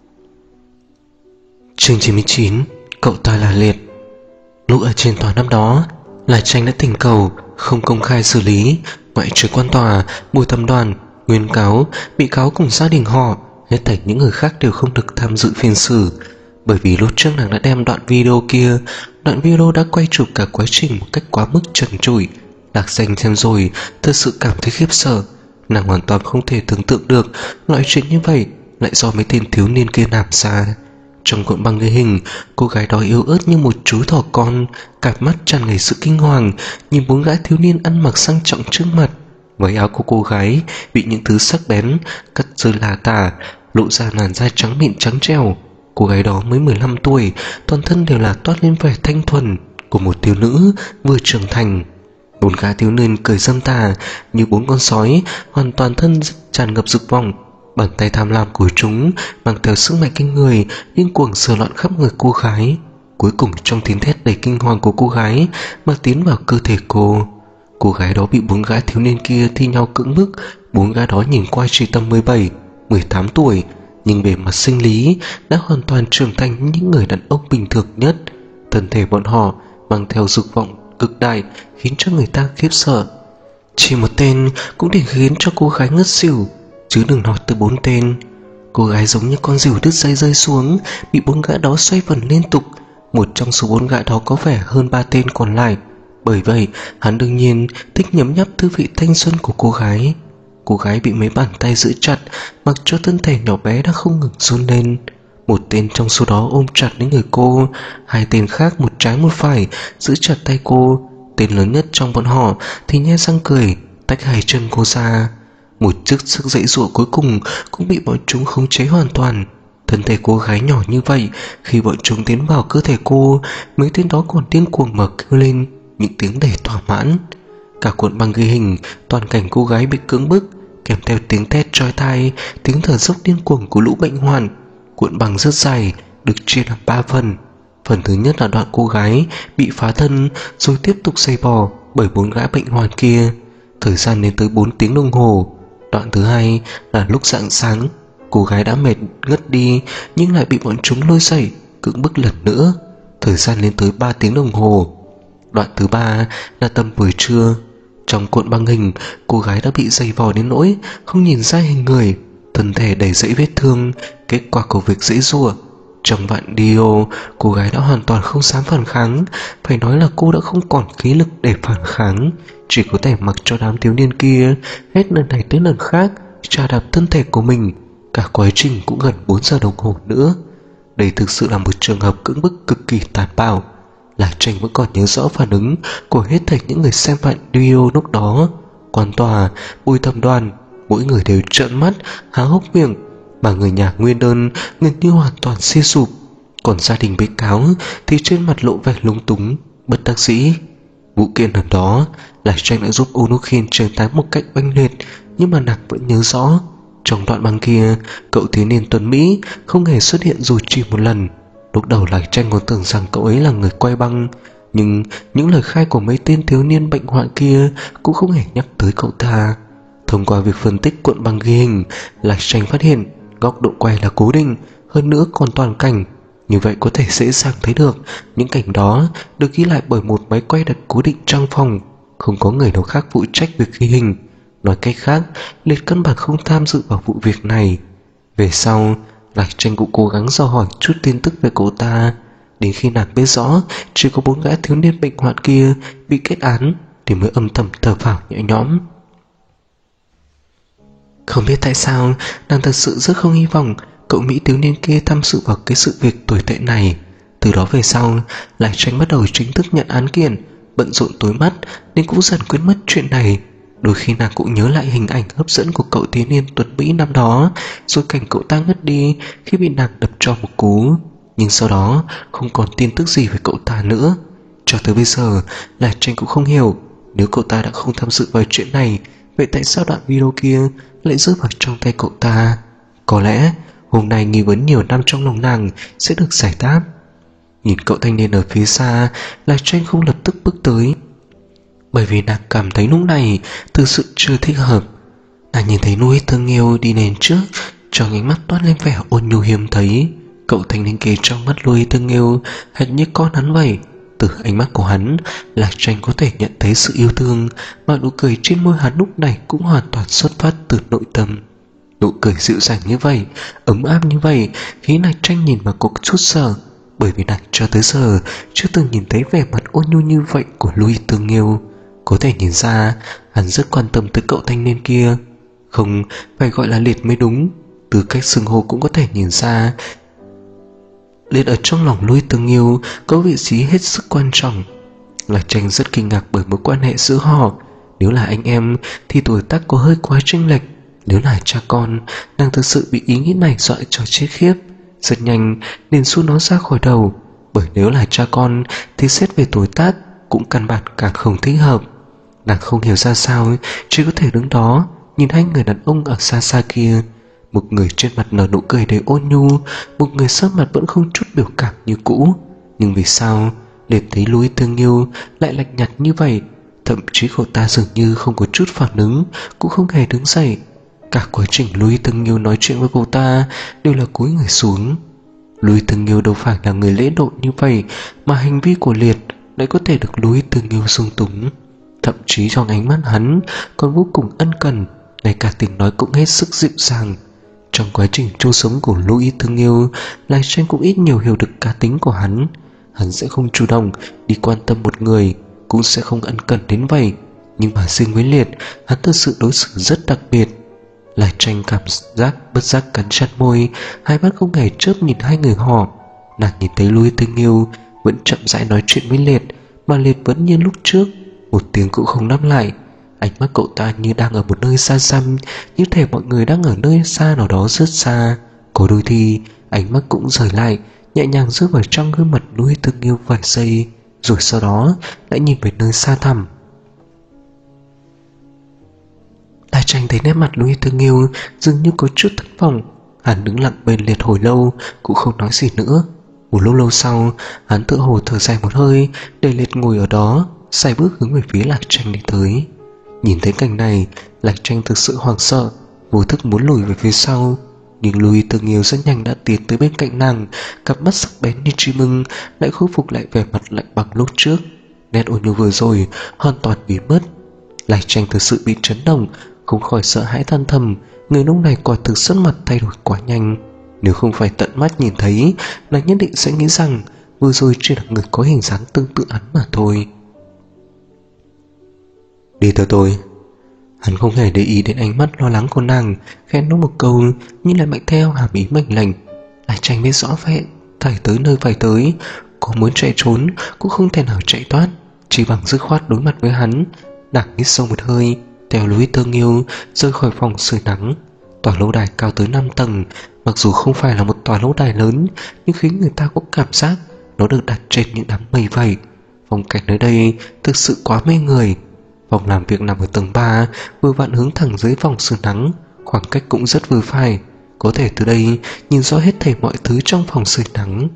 Chương 99. Cậu ta là Liệt. Lúc ở trên tòa năm đó, là Tranh đã thỉnh cầu không công khai xử lý, ngoại trừ quan tòa, bồi thẩm đoàn, nguyên cáo, bị cáo cùng gia đình họ, hết thảy những người khác đều không được tham dự phiên xử. Bởi vì lúc trước nàng đã đem đoạn video kia, đoạn video đã quay chụp cả quá trình một cách quá mức trần trụi. Lạc Danh xem rồi thật sự cảm thấy khiếp sợ. Nàng hoàn toàn không thể tưởng tượng được loại chuyện như vậy lại do mấy tên thiếu niên kia làm ra. Trong cuộn băng ghi hình, cô gái đó yếu ớt như một chú thỏ con, cặp mắt tràn ngập sự kinh hoàng, nhìn 4 gã thiếu niên ăn mặc sang trọng trước mặt. Váy áo của cô gái bị những thứ sắc bén cắt rơi lả tả, lộ ra làn da trắng mịn trắng trẻo. Cô gái đó mới 15 tuổi, toàn thân đều là toát lên vẻ thanh thuần của một thiếu nữ vừa trưởng thành. 4 gã thiếu niên cười dâm tà như 4 con sói, hoàn toàn thân tràn ngập dục vọng. Bàn tay tham lam của chúng mang theo sức mạnh kinh người, điên cuồng sờ loạn khắp người cô gái. Cuối cùng trong tiếng thét đầy kinh hoàng của cô gái mà tiến vào cơ thể cô. Cô gái đó bị 4 gã thiếu niên kia thi nhau cưỡng bức. 4 gã đó nhìn qua chỉ tầm 17, 18 tuổi, nhưng bề mặt sinh lý đã hoàn toàn trưởng thành như những người đàn ông bình thường nhất. Thân thể bọn họ mang theo dục vọng cực đại khiến cho người ta khiếp sợ. Chỉ một tên cũng để khiến cho cô gái ngất xỉu, chứ đừng nói tới 4 tên. Cô gái giống như con diều đứt dây rơi xuống, bị 4 gã đó xoay vần liên tục. Một trong số 4 gã đó có vẻ hơn 3 tên còn lại. Bởi vậy hắn đương nhiên thích nhấm nháp thư vị thanh xuân của cô gái. Cô gái bị mấy bàn tay giữ chặt, mặc cho thân thể nhỏ bé đã không ngừng run lên. Một tên trong số đó ôm chặt lấy người cô, 2 tên khác một trái một phải giữ chặt tay cô. Tên lớn nhất trong bọn họ thì nhe răng cười, tách 2 chân cô ra. Một chút sức giãy giụa cuối cùng cũng bị bọn chúng khống chế hoàn toàn. Thân thể cô gái nhỏ như vậy, khi bọn chúng tiến vào cơ thể cô, mấy tên đó còn điên cuồng mà kêu lên những tiếng đầy thỏa mãn. Cả cuộn băng ghi hình toàn cảnh cô gái bị cưỡng bức, kèm theo tiếng thét chói tai, tiếng thở dốc điên cuồng của lũ bệnh hoạn. Cuộn băng rất dài, được chia làm 3 phần. Phần thứ nhất là đoạn cô gái bị phá thân rồi tiếp tục giày vò bởi 4 gã bệnh hoạn kia, thời gian đến tới 4 tiếng đồng hồ. Đoạn thứ hai là lúc rạng sáng, cô gái đã mệt ngất đi nhưng lại bị bọn chúng lôi dậy cưỡng bức lần nữa, thời gian lên tới 3 tiếng đồng hồ. Đoạn thứ ba là tầm buổi trưa. Trong cuộn băng hình, cô gái đã bị giày vò đến nỗi không nhìn ra hình người, thân thể đầy dẫy vết thương, kết quả của việc giãy giụa. Trong đoạn video, cô gái đã hoàn toàn không dám phản kháng, phải nói là cô đã không còn khí lực để phản kháng, chỉ có thể mặc cho đám thiếu niên kia hết lần này tới lần khác chà đạp thân thể của mình. Cả quá trình cũng gần 4 giờ đồng hồ nữa. Đây thực sự là một trường hợp cưỡng bức cực kỳ tàn bạo. Lạc Tranh vẫn còn nhớ rõ phản ứng của hết thảy những người xem đoạn video lúc đó. Quan tòa, Bùi Thẩm Đoàn, mỗi người đều trợn mắt há hốc miệng, mà người nhà Nguyên Đơn gần như hoàn toàn suy sụp. Còn gia đình bị cáo thì trên mặt lộ vẻ lúng túng, bất đắc dĩ. Vụ kiện lần đó, Lạc Tranh đã giúp Onokhin trưởng tái một cách oanh liệt, nhưng mà nàng vẫn nhớ rõ trong đoạn băng kia, cậu thiếu niên tuấn Mỹ không hề xuất hiện dù chỉ một lần. Lúc đầu Lạc Tranh còn tưởng rằng cậu ấy là người quay băng, nhưng những lời khai của mấy tên thiếu niên bệnh hoạn kia cũng không hề nhắc tới cậu ta. Thông qua việc phân tích cuộn băng ghi hình, Lạc Tranh phát hiện góc độ quay là cố định, hơn nữa còn toàn cảnh. Như vậy có thể dễ dàng thấy được những cảnh đó được ghi lại bởi một máy quay đặt cố định trong phòng, không có người nào khác phụ trách việc ghi hình. Nói cách khác, Liệt căn bản không tham dự vào vụ việc này. Về sau, Lạc Tranh cũng cố gắng dò hỏi chút tin tức về cậu ta. Đến khi nàng biết rõ chỉ có 4 gã thiếu niên bệnh hoạn kia bị kết án thì mới âm thầm thở phào nhẹ nhõm. Không biết tại sao, nàng thật sự rất không hy vọng cậu Mỹ thiếu niên kia tham dự vào cái sự việc tồi tệ này. Từ đó về sau, Lạc Tranh bắt đầu chính thức nhận án kiện, bận rộn tối mắt nên cũng dần quên mất chuyện này. Đôi khi nàng cũng nhớ lại hình ảnh hấp dẫn của cậu thiếu niên tuấn Mỹ năm đó, rồi cảnh cậu ta ngất đi khi bị nàng đập cho một cú. Nhưng sau đó không còn tin tức gì về cậu ta nữa. Cho tới bây giờ, Lạc Tranh cũng không hiểu, nếu cậu ta đã không tham dự vào chuyện này, vậy tại sao đoạn video kia lại rơi vào trong tay cậu ta? Có lẽ hôm nay nghi vấn nhiều năm trong lòng nàng sẽ được giải đáp. Nhìn cậu thanh niên ở phía xa, Lạc Tranh không lập tức bước tới, bởi vì nàng cảm thấy lúc này thực sự chưa thích hợp. Nàng nhìn thấy Louis thương yêu đi lên trước, trong ánh mắt toát lên vẻ ôn nhu hiếm thấy. Cậu thanh niên kia trong mắt Louis thương yêu hệt như con hắn vậy. Từ ánh mắt của hắn, Lạc Tranh có thể nhận thấy sự yêu thương, mà nụ cười trên môi hắn lúc này cũng hoàn toàn xuất phát từ nội tâm. Nụ cười dịu dàng như vậy, ấm áp như vậy, khiến Lạc Tranh nhìn mà có chút sợ, bởi vì nàng cho tới giờ chưa từng nhìn thấy vẻ mặt ôn nhu như vậy của Louis thương yêu. Có thể nhìn ra hắn rất quan tâm tới cậu thanh niên kia, không phải gọi là Liệt mới đúng. Từ cách xưng hô cũng có thể nhìn ra Liệt ở trong lòng Louis thương yêu có vị trí hết sức quan trọng. Lạc Tranh rất kinh ngạc bởi mối quan hệ giữa họ. Nếu là anh em thì tuổi tác có hơi quá chênh lệch, nếu là cha con, nàng thực sự bị ý nghĩ này dọa cho chết khiếp. Rất nhanh nên xua nó ra khỏi đầu, bởi nếu là cha con thì xét về tuổi tác cũng căn bản càng không thích hợp. Nàng không hiểu ra sao chỉ có thể đứng đó nhìn hai người đàn ông ở xa xa kia. Một người trên mặt nở nụ cười đầy ôn nhu, một người sắc mặt vẫn không chút biểu cảm như cũ. Nhưng vì sao Liệt thấy Louis thương yêu lại lạnh nhạt như vậy? Thậm chí cậu ta dường như không có chút phản ứng, cũng không hề đứng dậy. Cả quá trình Louis thương yêu nói chuyện với cậu ta đều là cúi người xuống. Louis thương yêu đâu phải là người lễ độ như vậy, mà hành vi của Liệt lại có thể được Louis thương yêu dung túng. Thậm chí trong ánh mắt hắn còn vô cùng ân cần, ngay cả tiếng nói cũng hết sức dịu dàng. Trong quá trình chung sống của Louis thương yêu, Lạc Tranh cũng ít nhiều hiểu được cá tính của hắn. Hắn sẽ không chủ động đi quan tâm một người, cũng sẽ không ân cần đến vậy. Nhưng mà riêng với Liệt, hắn thực sự đối xử rất đặc biệt. Lạc Tranh cảm giác bất giác cắn chặt môi, hai mắt không hề chớp nhìn hai người họ. Nàng nhìn thấy Louis thương yêu vẫn chậm rãi nói chuyện với Liệt, mà Liệt vẫn như lúc trước, một tiếng cũng không đáp lại. Ánh mắt cậu ta như đang ở một nơi xa xăm, như thể mọi người đang ở nơi xa nào đó rất xa. Có đôi khi ánh mắt cũng rời lại, nhẹ nhàng rơi vào trong gương mặt Louis thương yêu vài giây, rồi sau đó lại nhìn về nơi xa thẳm. Lạc Tranh thấy nét mặt Louis thương yêu dường như có chút thất vọng. Hắn đứng lặng bên Liệt hồi lâu cũng không nói gì nữa. Một lúc lâu sau, hắn tự hồ thở dài một hơi, để Liệt ngồi ở đó, sải bước hướng về phía Lạc Tranh đi tới. Nhìn thấy cảnh này, Lạc Tranh thực sự hoảng sợ, vô thức muốn lùi về phía sau. Nhưng Louis thương yêu rất nhanh đã tiến tới bên cạnh nàng, cặp mắt sắc bén như chim ưng lại khôi phục lại vẻ mặt lạnh bằng lúc trước. Nét ôn nhu vừa rồi hoàn toàn biến mất. Lạc Tranh thực sự bị chấn động, không khỏi sợ hãi than thầm, người lúc này quả thực sắc mặt thay đổi quá nhanh. Nếu không phải tận mắt nhìn thấy, nàng nhất định sẽ nghĩ rằng vừa rồi chỉ là người có hình dáng tương tự hắn mà thôi. Đi theo tôi. Hắn không hề để ý đến ánh mắt lo lắng của nàng, khen nó một câu nhưng lại mạnh theo hàm ý mệnh lệnh. Lạc Tranh biết rõ vậy, phải tới nơi phải tới. có muốn chạy trốn cũng không thể nào chạy thoát, chỉ bằng dứt khoát đối mặt với hắn. Nàng hít sâu một hơi, theo Louis thương yêu rời khỏi phòng sưởi nắng. Tòa lâu đài cao tới 5 tầng, mặc dù không phải là một tòa lâu đài lớn, nhưng khiến người ta có cảm giác nó được đặt trên những đám mây vậy. Phong cảnh nơi đây thực sự quá mê người. Phòng làm việc nằm ở tầng 3, vừa vặn hướng thẳng dưới phòng sưởi nắng, khoảng cách cũng rất vừa phải, có thể từ đây nhìn rõ hết thảy mọi thứ trong phòng sưởi nắng.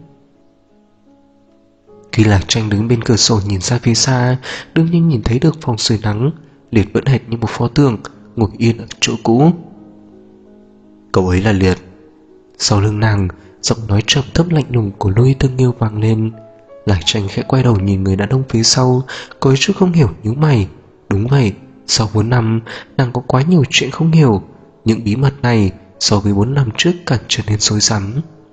Khi Lạc Tranh đứng bên cửa sổ nhìn ra phía xa, đương nhiên nhìn thấy được phòng sưởi nắng. Liệt vẫn hệt như một pho tượng ngồi yên ở chỗ cũ. Cậu ấy là Liệt. Sau lưng nàng, giọng nói trầm thấp lạnh lùng của Louis thương yêu vang lên. Lạc Tranh khẽ quay đầu nhìn người đàn ông phía sau, có chút không hiểu nhíu mày. Đúng vậy, sau 4 năm nàng có quá nhiều chuyện không hiểu. Những bí mật này so với 4 năm trước càng trở nên rối rắm.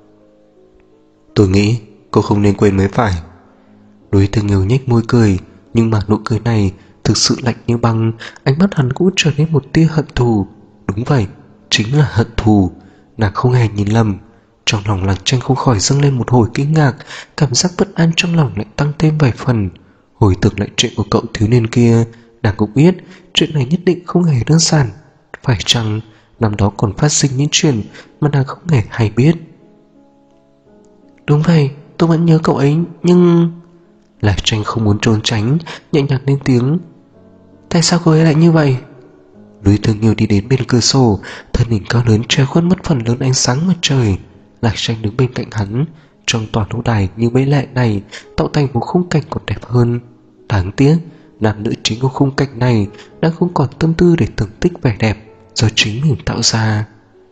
Tôi nghĩ cô không nên quên mới phải. Louis thương yêu nhếch môi cười, nhưng mà nụ cười này thực sự lạnh như băng. Ánh mắt hắn cũng trở nên một tia hận thù. Đúng vậy, chính là hận thù. Nàng không hề nhìn lầm. Trong lòng Lạc Tranh không khỏi dâng lên một hồi kinh ngạc, cảm giác bất an trong lòng lại tăng thêm vài phần. Hồi tưởng lại chuyện của cậu thiếu niên kia, nàng cũng biết chuyện này nhất định không hề đơn giản. Phải chăng năm đó còn phát sinh những chuyện mà nàng không hề hay biết? Đúng vậy, tôi vẫn nhớ cậu ấy, nhưng... Lạc Tranh không muốn trốn tránh, nhẹ nhàng lên tiếng. Tại sao cô ấy lại như vậy? Louis thương yêu đi đến bên cửa sổ, thân hình cao lớn che khuất mất phần lớn ánh sáng mặt trời. Lạc Tranh đứng bên cạnh hắn. Trong tòa lâu đài như mỹ lệ này tạo thành một khung cảnh còn đẹp hơn. Đáng tiếc, nam nữ chính của khung cảnh này đã không còn tâm tư để thưởng thức vẻ đẹp do chính mình tạo ra.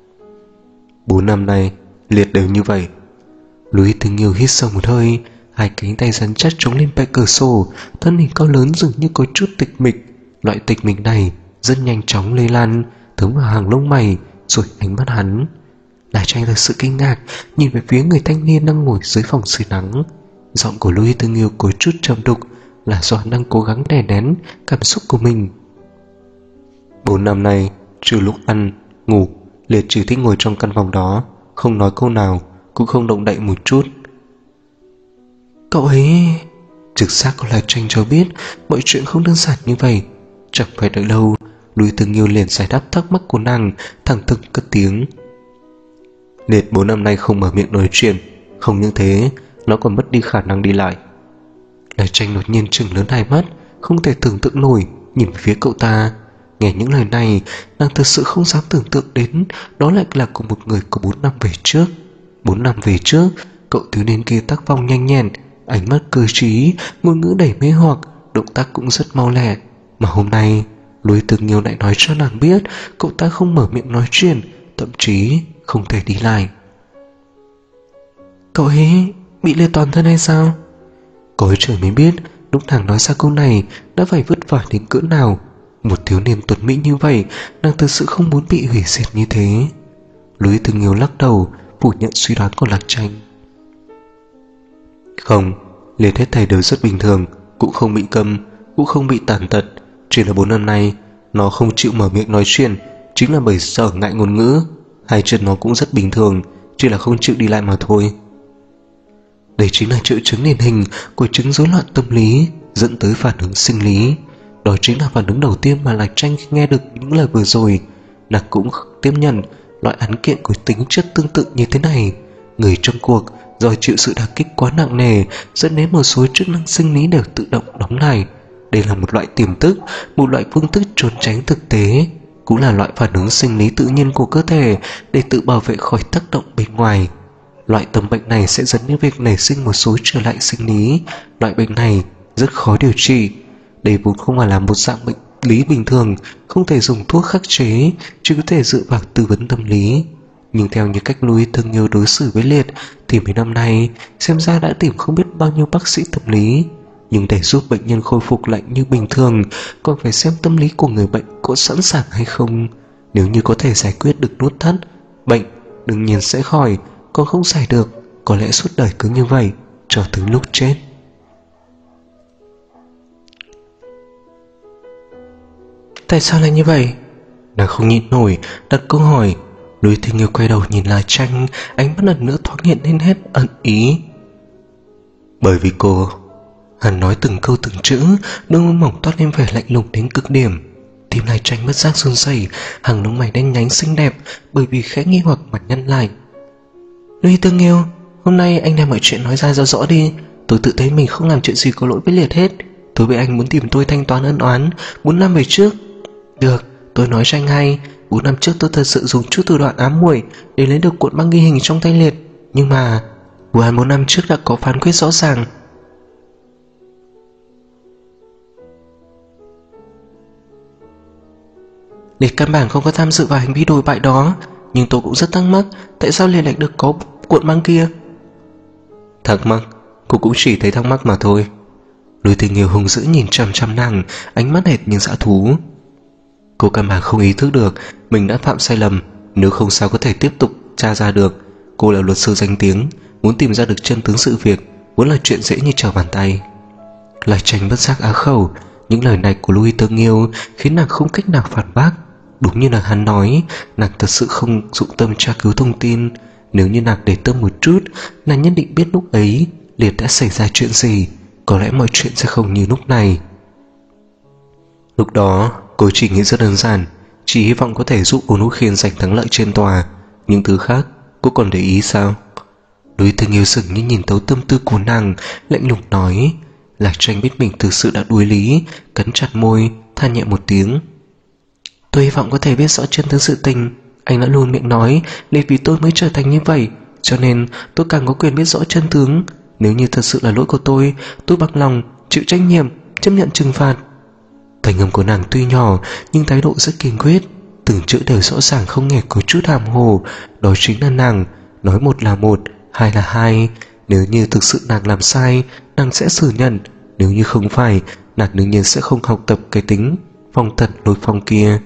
4 năm nay, Liệt đều như vậy. Louis thương yêu hít sâu một hơi, hai cánh tay rắn chắc chống lên bệ cửa sổ, thân hình cao lớn dường như có chút tịch mịch. Loại tịch mịch này rất nhanh chóng lây lan, thấm vào hàng lông mày rồi ánh mắt hắn. Lạc Tranh thật sự kinh ngạc nhìn về phía người thanh niên đang ngồi dưới phòng sưởi nắng. Giọng của Louis thương yêu có chút trầm đục, là do hắn đang cố gắng đè nén cảm xúc của mình. 4 năm nay, trừ lúc ăn, ngủ, Liệt chỉ thích ngồi trong căn phòng đó, không nói câu nào, cũng không động đậy một chút. Cậu ấy... Trực giác của Lạc Tranh cho biết mọi chuyện không đơn giản như vậy. Chẳng phải đợi lâu, Louis thương yêu liền giải đáp thắc mắc của nàng, thẳng thừng cất tiếng. Liệt 4 năm nay không mở miệng nói chuyện, không những thế, nó còn mất đi khả năng đi lại. Lạc Tranh đột nhiên trừng lớn hai mắt, không thể tưởng tượng nổi, nhìn phía cậu ta. Nghe những lời này, nàng thực sự không dám tưởng tượng đến đó lại là của một người của 4 năm về trước. 4 năm về trước, cậu thiếu niên kia tác phong nhanh nhẹn, ánh mắt cơ trí, ngôn ngữ đầy mê hoặc, động tác cũng rất mau lẹ. Mà hôm nay, Louis thương yêu lại nói cho nàng biết cậu ta không mở miệng nói chuyện, thậm chí không thể đi lại. Cậu ấy bị liệt toàn thân hay sao? Có ấy trời mới biết lúc nàng nói ra câu này đã phải vất vả đến cỡ nào. Một thiếu niên tuấn mỹ như vậy, nàng thực sự không muốn bị hủy diệt như thế. Louis thương yêu lắc đầu, phủ nhận suy đoán của Lạc Tranh. Không, Liệt hết thảy đều rất bình thường, cũng không bị câm, cũng không bị tàn tật. Chỉ là 4 năm nay nó không chịu mở miệng nói chuyện, chính là bởi sợ ngại ngôn ngữ. Hai chân nó cũng rất bình thường, chỉ là không chịu đi lại mà thôi. Đây chính là triệu chứng điển hình của chứng rối loạn tâm lý dẫn tới phản ứng sinh lý. Đó chính là phản ứng đầu tiên mà Lạc Tranh khi nghe được những lời vừa rồi. Nàng cũng tiếp nhận loại án kiện của tính chất tương tự như thế này. Người trong cuộc do chịu sự đả kích quá nặng nề dẫn đến một số chức năng sinh lý đều tự động đóng lại. Đây là một loại tiềm thức, một loại phương thức trốn tránh thực tế, cũng là loại phản ứng sinh lý tự nhiên của cơ thể để tự bảo vệ khỏi tác động bên ngoài. Loại tâm bệnh này sẽ dẫn đến việc nảy sinh một số trở lại sinh lý. Loại bệnh này rất khó điều trị. Đây vốn không phải là một dạng bệnh lý bình thường, không thể dùng thuốc khắc chế, chỉ có thể dựa vào tư vấn tâm lý. Nhưng theo như cách Louis thương yêu đối xử với Liệt thì mấy năm nay xem ra đã tìm không biết bao nhiêu bác sĩ tâm lý. Nhưng để giúp bệnh nhân khôi phục lại như bình thường, còn phải xem tâm lý của người bệnh có sẵn sàng hay không. Nếu như có thể giải quyết được nút thắt, bệnh đương nhiên sẽ khỏi, còn không giải được, có lẽ suốt đời cứ như vậy cho tới lúc chết. Tại sao lại như vậy? Nàng không nhịn nổi đặt câu hỏi. Louis thương yêu quay đầu nhìn Lạc Tranh, ánh mắt lần nữa thoáng hiện lên hết ẩn ý. Bởi vì cô. Hắn nói từng câu từng chữ, đôi môi mỏng toát lên vẻ lạnh lùng đến cực điểm. Tim Lai Tranh bất giác run rẩy, hàng lông mày đen nhánh xinh đẹp bởi vì khẽ nghi hoặc mà nhăn lại. Louis thương yêu, hôm nay anh đem mọi chuyện nói ra rõ rõ đi. Tôi tự thấy mình không làm chuyện gì có lỗi với Liệt hết. Tôi với anh muốn tìm tôi thanh toán ân oán 4 năm về trước. Được, tôi nói cho anh hay, 4 năm trước tôi thật sự dùng chút thủ đoạn ám muội để lấy được cuộn băng ghi hình trong tay Liệt. Nhưng mà vụ án 4 năm trước đã có phán quyết rõ ràng. Liệt căn bản không có tham dự vào hành vi đồi bại đó. Nhưng tôi cũng rất thắc mắc, tại sao Liệt lại được có cuộn băng kia? Thắc mắc? Cô cũng chỉ thấy thắc mắc mà thôi. Lôi Tình Yêu hung dữ nhìn chằm chằm nàng, ánh mắt hệt như dã thú. Cô căn bản không ý thức được mình đã phạm sai lầm, nếu không sao có thể tiếp tục tra ra được. Cô là luật sư danh tiếng, muốn tìm ra được chân tướng sự việc vốn là chuyện dễ như trở bàn tay. Lai Tranh bất giác á khẩu. Những lời này của Louis Tương Yêu khiến nàng không cách nào phản bác. Đúng như là hắn nói, nàng thật sự không dụng tâm tra cứu thông tin. Nếu như nàng để tâm một chút, nàng nhất định biết lúc ấy Liệt đã xảy ra chuyện gì. Có lẽ mọi chuyện sẽ không như lúc này. Lúc đó cô chỉ nghĩ rất đơn giản, chỉ hy vọng có thể giúp Ôn Húc Khiên giành thắng lợi trên tòa. Những thứ khác cô còn để ý sao? Louis Tương Yêu dường như nhìn thấu tâm tư của nàng, lạnh lùng nói. Lai Tranh biết mình thực sự đã đuối lý, cắn chặt môi, than nhẹ một tiếng. Tôi hy vọng có thể biết rõ chân tướng sự tình. Anh đã luôn miệng nói Liệt vì tôi mới trở thành như vậy, cho nên tôi càng có quyền biết rõ chân tướng. Nếu như thật sự là lỗi của tôi bằng lòng chịu trách nhiệm, chấp nhận trừng phạt. Thanh âm của nàng tuy nhỏ nhưng thái độ rất kiên quyết, từng chữ đều rõ ràng không hề có chút hàm hồ. Đó chính là nàng nói một là một, hai là hai. Nếu như thực sự nàng làm sai, nàng sẽ thừa nhận. Nếu như không phải, nàng đương nhiên sẽ không học tập cái tính phong tật lôi phong kia.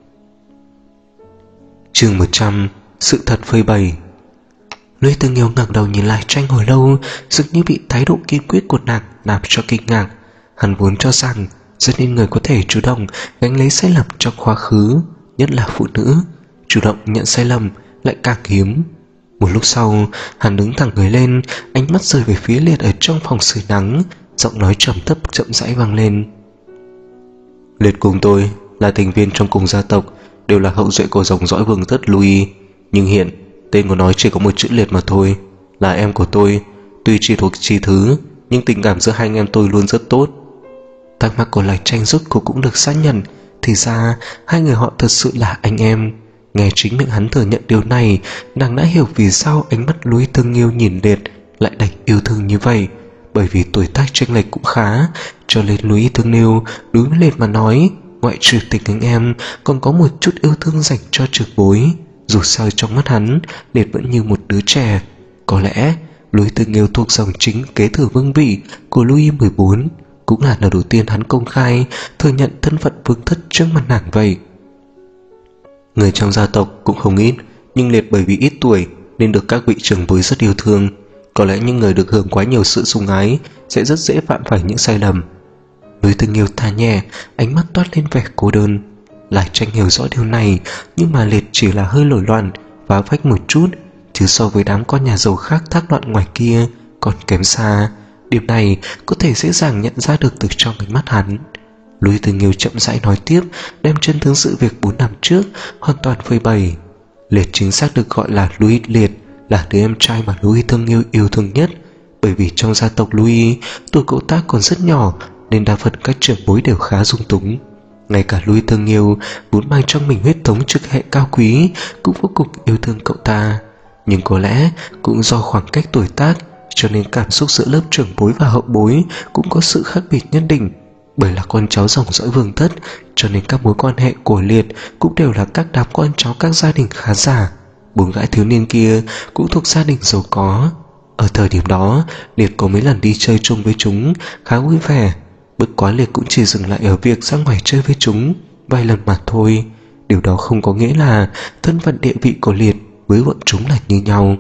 Chương 100. Sự thật phơi bày. Louis Tương Yêu ngẩng đầu nhìn Lai Tranh hồi lâu, dường như bị thái độ kiên quyết của nàng làm cho kinh ngạc. Hắn vốn cho rằng rất nên người có thể chủ động gánh lấy sai lầm trong quá khứ, nhất là phụ nữ. Chủ động nhận sai lầm lại càng hiếm. Một lúc sau, hắn đứng thẳng người lên, ánh mắt rơi về phía Liệt ở trong phòng sưởi nắng, giọng nói trầm thấp chậm rãi vang lên. Liệt cùng tôi là thành viên trong cùng gia tộc, đều là hậu duệ của dòng dõi vương thất Louis, nhưng hiện tên của nó chỉ có một chữ Liệt mà thôi. Là em của tôi, tuy chỉ thuộc chi thứ, nhưng tình cảm giữa hai anh em tôi luôn rất tốt. Thắc mắc của Lai Tranh rốt cuộc cũng được xác nhận. Thì ra hai người họ thật sự là anh em. Nghe chính miệng hắn thừa nhận điều này, nàng đã hiểu vì sao ánh mắt Louis Tương Yêu nhìn Liệt lại đành yêu thương như vậy. Bởi vì tuổi tác chênh lệch cũng khá, cho nên Louis Tương Yêu đối với Liệt mà nói, ngoại trừ tình anh em, còn có một chút yêu thương dành cho trưởng bối. Dù sao trong mắt hắn, Liệt vẫn như một đứa trẻ. Có lẽ Louis Tương Yêu thuộc dòng chính kế thừa vương vị của Louis XIV, cũng là lần đầu tiên hắn công khai thừa nhận thân phận vương thất trước mặt nàng vậy. Người trong gia tộc cũng không ít, nhưng Liệt bởi vì ít tuổi nên được các vị trưởng bối rất yêu thương. Có lẽ những người được hưởng quá nhiều sự sủng ái sẽ rất dễ phạm phải những sai lầm. Louis Tương Yêu tha nhẹ, ánh mắt toát lên vẻ cô đơn. Lai Tranh hiểu rõ điều này, nhưng mà Liệt chỉ là hơi nổi loạn, phá phách một chút, chứ so với đám con nhà giàu khác thác loạn ngoài kia còn kém xa. Điểm này có thể dễ dàng nhận ra được từ trong ánh mắt hắn. Louis Tương Yêu chậm rãi nói tiếp, đem chân tướng sự việc 4 năm trước hoàn toàn phơi bày. Liệt chính xác được gọi là Louis Liệt, là đứa em trai mà Louis Tương Yêu yêu thương nhất. Bởi vì trong gia tộc Louis, tuổi cậu ta còn rất nhỏ, nên đa phần các trưởng bối đều khá dung túng. Ngay cả Louis Tương Yêu vốn mang trong mình huyết thống trực hệ cao quý cũng vô cùng yêu thương cậu ta. Nhưng có lẽ cũng do khoảng cách tuổi tác, cho nên cảm xúc giữa lớp trưởng bối và hậu bối cũng có sự khác biệt nhất định. Bởi là con cháu dòng dõi vương thất, cho nên các mối quan hệ của Liệt cũng đều là các đám con cháu các gia đình khá giả. 4 gái thiếu niên kia cũng thuộc gia đình giàu có. Ở thời điểm đó, Liệt có mấy lần đi chơi chung với chúng, khá vui vẻ. Bất quá Liệt cũng chỉ dừng lại ở việc ra ngoài chơi với chúng vài lần mà thôi. Điều đó không có nghĩa là thân phận địa vị của Liệt với bọn chúng là như nhau.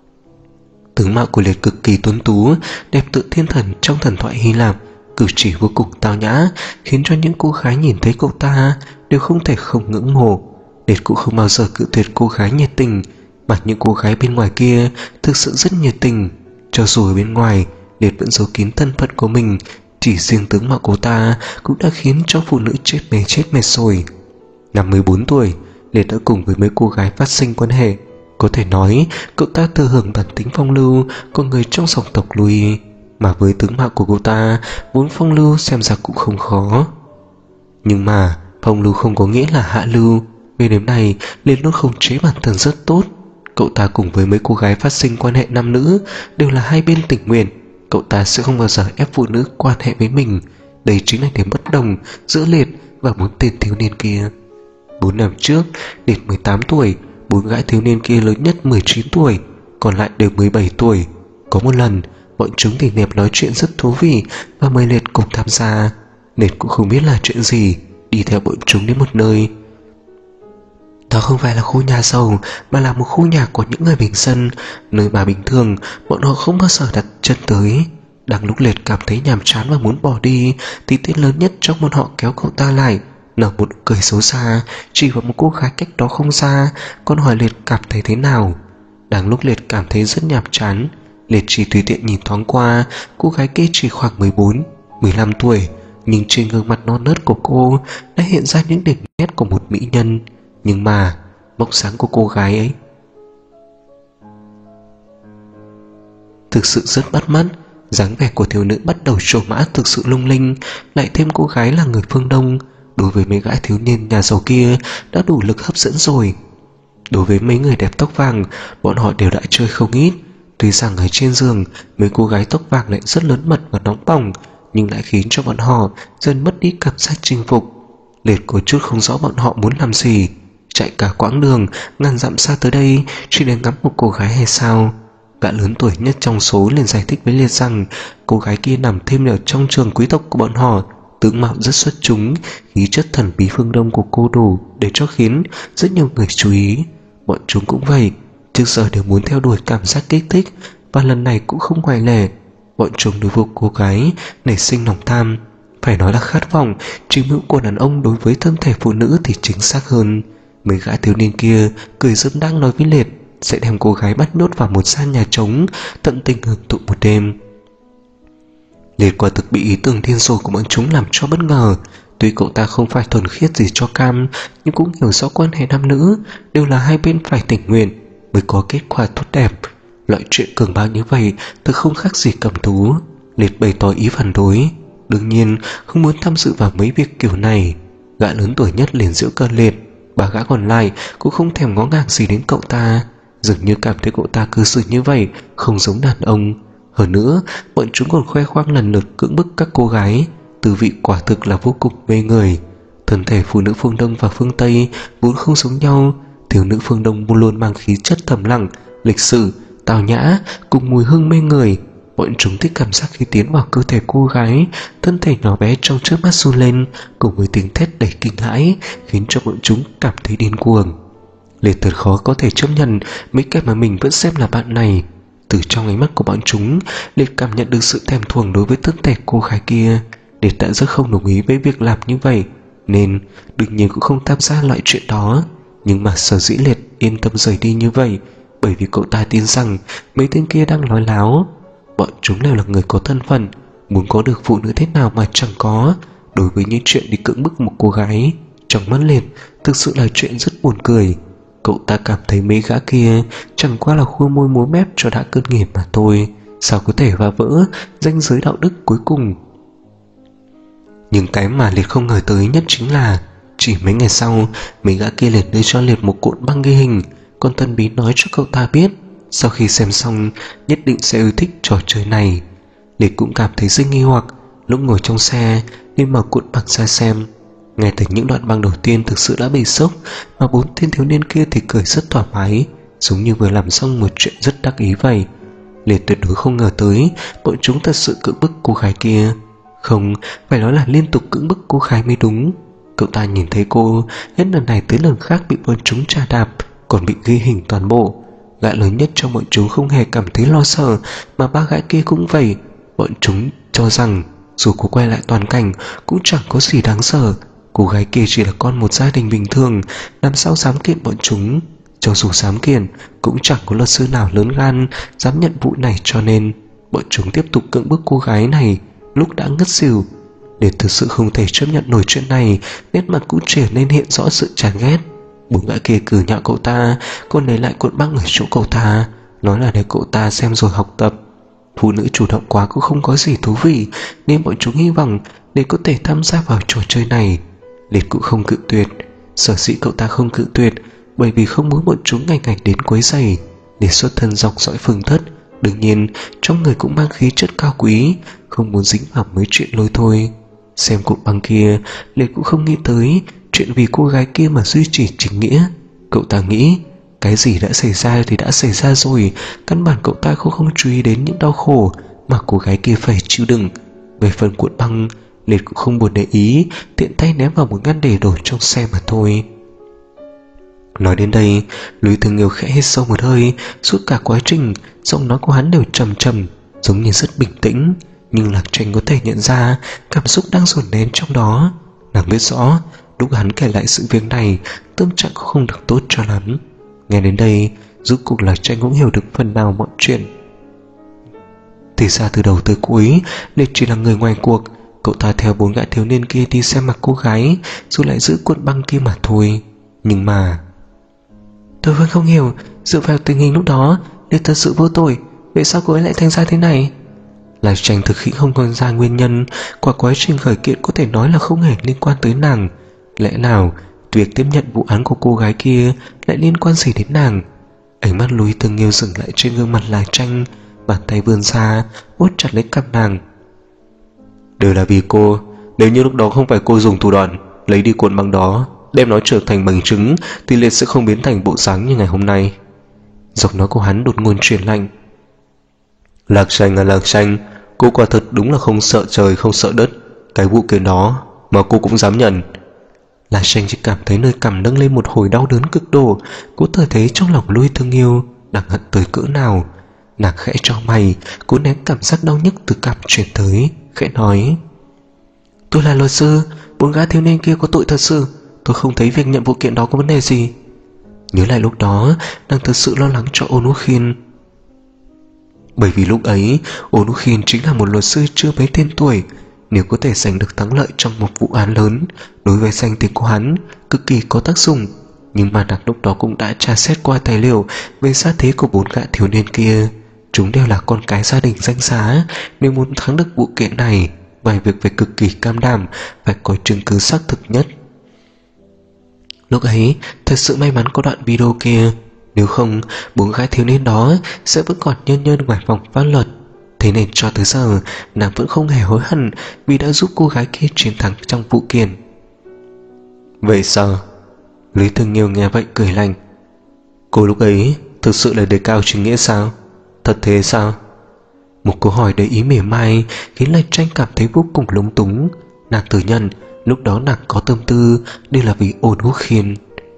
Tướng mạo của Liệt cực kỳ tuấn tú, đẹp tựa thiên thần trong thần thoại Hy Lạp, cử chỉ vô cùng tao nhã, khiến cho những cô gái nhìn thấy cậu ta đều không thể không ngưỡng mộ. Liệt cũng không bao giờ cự tuyệt cô gái nhiệt tình, mà những cô gái bên ngoài kia thực sự rất nhiệt tình. Cho dù ở bên ngoài Liệt vẫn giấu kín thân phận của mình. Chỉ riêng tướng mạo cô ta cũng đã khiến cho phụ nữ chết mệt rồi. Năm 14 tuổi, Liệt đã cùng với mấy cô gái phát sinh quan hệ. Có thể nói cậu ta thừa hưởng bản tính phong lưu của người trong dòng tộc Louis, mà với tướng mạo của cô ta vốn phong lưu xem ra cũng không khó. Nhưng mà phong lưu không có nghĩa là hạ lưu. Về điểm này Liệt luôn khống chế bản thân rất tốt. Cậu ta cùng với mấy cô gái phát sinh quan hệ nam nữ đều là hai bên tình nguyện. Cậu ta sẽ không bao giờ ép phụ nữ quan hệ với mình. Đây chính là điểm bất đồng giữa Liệt và 4 tên thiếu niên kia. 4 năm trước, Liệt 18 tuổi, 4 gái thiếu niên kia lớn nhất 19 tuổi, còn lại đều 17 tuổi. Có một lần, bọn chúng tìm Liệt nói chuyện rất thú vị và mời Liệt cùng tham gia. Liệt cũng không biết là chuyện gì, đi theo bọn chúng đến một nơi. Đó không phải là khu nhà giàu, mà là một khu nhà của những người bình dân, nơi mà bình thường bọn họ không bao giờ đặt chân tới. Đang lúc Liệt cảm thấy nhàm chán và muốn bỏ đi, thì tên lớn nhất trong bọn họ kéo cậu ta lại, nở một nụ cười xấu xa, chỉ vào một cô gái cách đó không xa, còn hỏi Liệt cảm thấy thế nào. Đang lúc Liệt cảm thấy rất nhàm chán, Liệt chỉ tùy tiện nhìn thoáng qua. Cô gái kia chỉ khoảng 14-15 tuổi, nhưng trên gương mặt non nớt của cô đã hiện ra những điểm nét của một mỹ nhân. Nhưng mà bóng sáng của cô gái ấy thực sự rất bắt mắt. Dáng vẻ của thiếu nữ bắt đầu trổ mã thực sự lung linh, lại thêm cô gái là người phương Đông, đối với mấy gã thiếu niên nhà giàu kia đã đủ lực hấp dẫn rồi. Đối với mấy người đẹp tóc vàng, bọn họ đều đã chơi không ít. Tuy rằng ở trên giường, mấy cô gái tóc vàng lại rất lớn mật và nóng bỏng, nhưng lại khiến cho bọn họ dần mất đi cảm giác chinh phục. Liệt có chút không rõ bọn họ muốn làm gì. Chạy cả quãng đường ngàn dặm xa tới đây chỉ để ngắm một cô gái hay sao? Gã lớn tuổi nhất trong số liền giải thích với Liệt rằng cô gái kia nằm thêm ở trong trường quý tộc của bọn họ, tướng mạo rất xuất chúng, khí chất thần bí phương Đông của cô đủ để cho khiến rất nhiều người chú ý. Bọn chúng cũng vậy, trước giờ đều muốn theo đuổi cảm giác kích thích, và lần này cũng không ngoại lệ. Bọn chúng đối với cô gái nảy sinh lòng tham, phải nói là khát vọng chiếm hữu của đàn ông đối với thân thể phụ nữ thì chính xác hơn. Mấy gã thiếu niên kia cười dâm đang nói với Liệt sẽ đem cô gái bắt nhốt vào một gian nhà trống, tận tình hưởng thụ một đêm. Liệt quả thực bị ý tưởng điên rồ của bọn chúng làm cho bất ngờ. Tuy cậu ta không phải thuần khiết gì cho cam, nhưng cũng hiểu rõ quan hệ nam nữ đều là hai bên phải tình nguyện mới có kết quả tốt đẹp. Loại chuyện cường bạo như vậy thực không khác gì cầm thú. Liệt bày tỏ ý phản đối, đương nhiên không muốn tham dự vào mấy việc kiểu này. Gã lớn tuổi nhất liền giễu cợt Liệt, ba gã còn lại cũng không thèm ngó ngàng gì đến cậu ta, dường như cảm thấy cậu ta cư xử như vậy không giống đàn ông. Hơn nữa, bọn chúng còn khoe khoang lần lượt cưỡng bức các cô gái, tư vị quả thực là vô cùng mê người. Thân thể phụ nữ phương Đông và phương Tây vốn không giống nhau. Thiếu nữ phương Đông luôn mang khí chất thầm lặng, lịch sự, tào nhã cùng mùi hương mê người. Bọn chúng thích cảm giác khi tiến vào cơ thể cô gái, thân thể nhỏ bé trong chớp mắt run lên cùng với tiếng thét đầy kinh hãi, khiến cho bọn chúng cảm thấy điên cuồng. Liệt thật khó có thể chấp nhận mấy kẻ mà mình vẫn xem là bạn này. Từ trong ánh mắt của bọn chúng, Liệt cảm nhận được sự thèm thuồng đối với thân thể cô gái kia. Liệt đã rất không đồng ý với việc làm như vậy, nên đương nhiên cũng không tham gia loại chuyện đó. Nhưng mà sở dĩ Liệt yên tâm rời đi như vậy, bởi vì cậu ta tin rằng mấy tên kia đang nói láo. Bọn chúng đều là người có thân phận, muốn có được phụ nữ thế nào mà chẳng có. Đối với những chuyện đi cưỡng bức một cô gái, trong mắt Liệt thực sự là chuyện rất buồn cười. Cậu ta cảm thấy mấy gã kia chẳng qua là khua môi múa mép cho đã cơn nghiện mà thôi, sao có thể phá vỡ ranh giới đạo đức cuối cùng. Nhưng cái mà Liệt không ngờ tới nhất chính là chỉ mấy ngày sau, mấy gã kia liền đưa cho Liệt một cuộn băng ghi hình, còn thần bí nói cho cậu ta biết sau khi xem xong nhất định sẽ yêu thích trò chơi này. Liệt cũng cảm thấy rất nghi hoặc. Lúc ngồi trong xe, Liệt mở cuộn băng ra xem. Nghe thấy những đoạn băng đầu tiên thực sự đã bị sốc, mà 4 tên thiếu niên kia thì cười rất thoải mái, giống như vừa làm xong một chuyện rất đắc ý vậy. Liệt tuyệt đối không ngờ tới bọn chúng thật sự cưỡng bức cô gái kia. Không, phải nói là liên tục cưỡng bức cô gái mới đúng. Cậu ta nhìn thấy cô hết lần này tới lần khác bị bọn chúng trà đạp, còn bị ghi hình toàn bộ. Gã lớn nhất trong bọn chúng không hề cảm thấy lo sợ, mà ba gã kia cũng vậy. Bọn chúng cho rằng dù có quay lại toàn cảnh cũng chẳng có gì đáng sợ. Cô gái kia chỉ là con một gia đình bình thường, làm sao dám kiện bọn chúng. Cho dù dám kiện cũng chẳng có luật sư nào lớn gan dám nhận vụ này, cho nên bọn chúng tiếp tục cưỡng bức cô gái này lúc đã ngất xỉu. Liệt thực sự không thể chấp nhận nổi chuyện này, nét mặt cũng trở nên hiện rõ sự chán ghét. Bốn gã kia cười nhạo cậu ta, còn lấy lại cuộn băng ở chỗ cậu ta, nói là để cậu ta xem rồi học tập. Phụ nữ chủ động quá cũng không có gì thú vị, nên bọn chúng hy vọng Liệt có thể tham gia vào trò chơi này. Liệt cũng không cự tuyệt. Sở dĩ cậu ta không cự tuyệt bởi vì không muốn bọn chúng ngày ngày đến quấy rầy. Liệt xuất thân dọc dõi Phương Thất, đương nhiên trong người cũng mang khí chất cao quý, không muốn dính vào mấy chuyện lôi thôi. Xem cuộn băng kia, Liệt cũng không nghĩ tới chuyện vì cô gái kia mà duy trì chính nghĩa. Cậu ta nghĩ cái gì đã xảy ra thì đã xảy ra rồi, căn bản cậu ta cũng không chú ý đến những đau khổ mà cô gái kia phải chịu đựng. Về phần cuộn băng, Liệt cũng không buồn để ý, tiện tay ném vào một ngăn để đồ trong xe mà thôi. Nói đến đây, Lũy Thường Nghiêu khẽ hít sâu một hơi. Suốt cả quá trình, giọng nói của hắn đều trầm trầm, giống như rất bình tĩnh, nhưng Lạc Tranh có thể nhận ra cảm xúc đang dồn nén trong đó. Nàng biết rõ lúc hắn kể lại sự việc này, tâm trạng cũng không được tốt cho lắm. Nghe đến đây, rốt cuộc Lạc Tranh cũng hiểu được phần nào mọi chuyện. Thì ra từ đầu tới cuối, Liệt chỉ là người ngoài cuộc. Cậu ta theo bốn gã thiếu niên kia đi xem mặt cô gái, rồi lại giữ cuộn băng kia mà thôi. Nhưng mà tôi vẫn không hiểu, dựa vào tình hình lúc đó, Liệt thật sự vô tội, vậy sao cô ấy lại thành ra thế này? Lạc Tranh thực sự không còn ra nguyên nhân. Qua quá trình khởi kiện có thể nói là không hề liên quan tới nàng. Lẽ nào việc tiếp nhận vụ án của cô gái kia lại liên quan gì đến nàng? Ánh mắt Lũy Thường Nghiêu dừng lại trên gương mặt Lạc Tranh, bàn tay vươn ra út chặt lấy cằm nàng. Đều là vì cô. Nếu như lúc đó không phải cô dùng thủ đoạn lấy đi cuộn băng đó, đem nó trở thành bằng chứng, thì Liệt sẽ không biến thành bộ dáng như ngày hôm nay. Giọng nói của hắn đột ngột chuyển lạnh. Lạc Tranh à Lạc Tranh, cô quả thật đúng là không sợ trời không sợ đất. Cái vụ kiện đó mà cô cũng dám nhận. Lạc Tranh chỉ cảm thấy nơi cằm nâng lên một hồi đau đớn cực độ. Cô thời thấy trong lòng Lũy Thường Nghiêu đang hận tới cỡ nào. Nàng khẽ chau mày, cố nén cảm giác đau nhức từ cằm chuyển tới, khẽ nói: tôi là luật sư, bốn gã thiếu niên kia có tội thật sự, tôi không thấy việc nhận vụ kiện đó có vấn đề gì. Nhớ lại lúc đó, nàng thật sự lo lắng cho Ôn Úc Khiên. Bởi vì lúc ấy, Ôn Úc Khiên chính là một luật sư chưa mấy tên tuổi. Nếu có thể giành được thắng lợi trong một vụ án lớn, đối với danh tiếng của hắn cực kỳ có tác dụng. Nhưng mà nàng lúc đó cũng đã tra xét qua tài liệu về gia thế của bốn gã thiếu niên kia. Chúng đều là con cái gia đình danh giá. Nếu muốn thắng được vụ kiện này, ngoài việc phải cực kỳ cam đảm, phải có chứng cứ xác thực nhất. Lúc ấy thật sự may mắn có đoạn video kia, nếu không bốn gái thiếu niên đó sẽ vẫn còn nhân nhân ngoài vòng pháp luật. Thế nên cho tới giờ nàng vẫn không hề hối hận vì đã giúp cô gái kia chiến thắng trong vụ kiện. Vậy sao? Lý Thường Nghiêu nghe vậy cười lạnh. Cô lúc ấy thực sự là đề cao chính nghĩa sao? Thật thế sao? Một câu hỏi đầy ý mỉa mai khiến Lạc Tranh cảm thấy vô cùng lúng túng. Nàng thừa nhận lúc đó nàng có tâm tư, đây là vì Ôn Úc Khiên.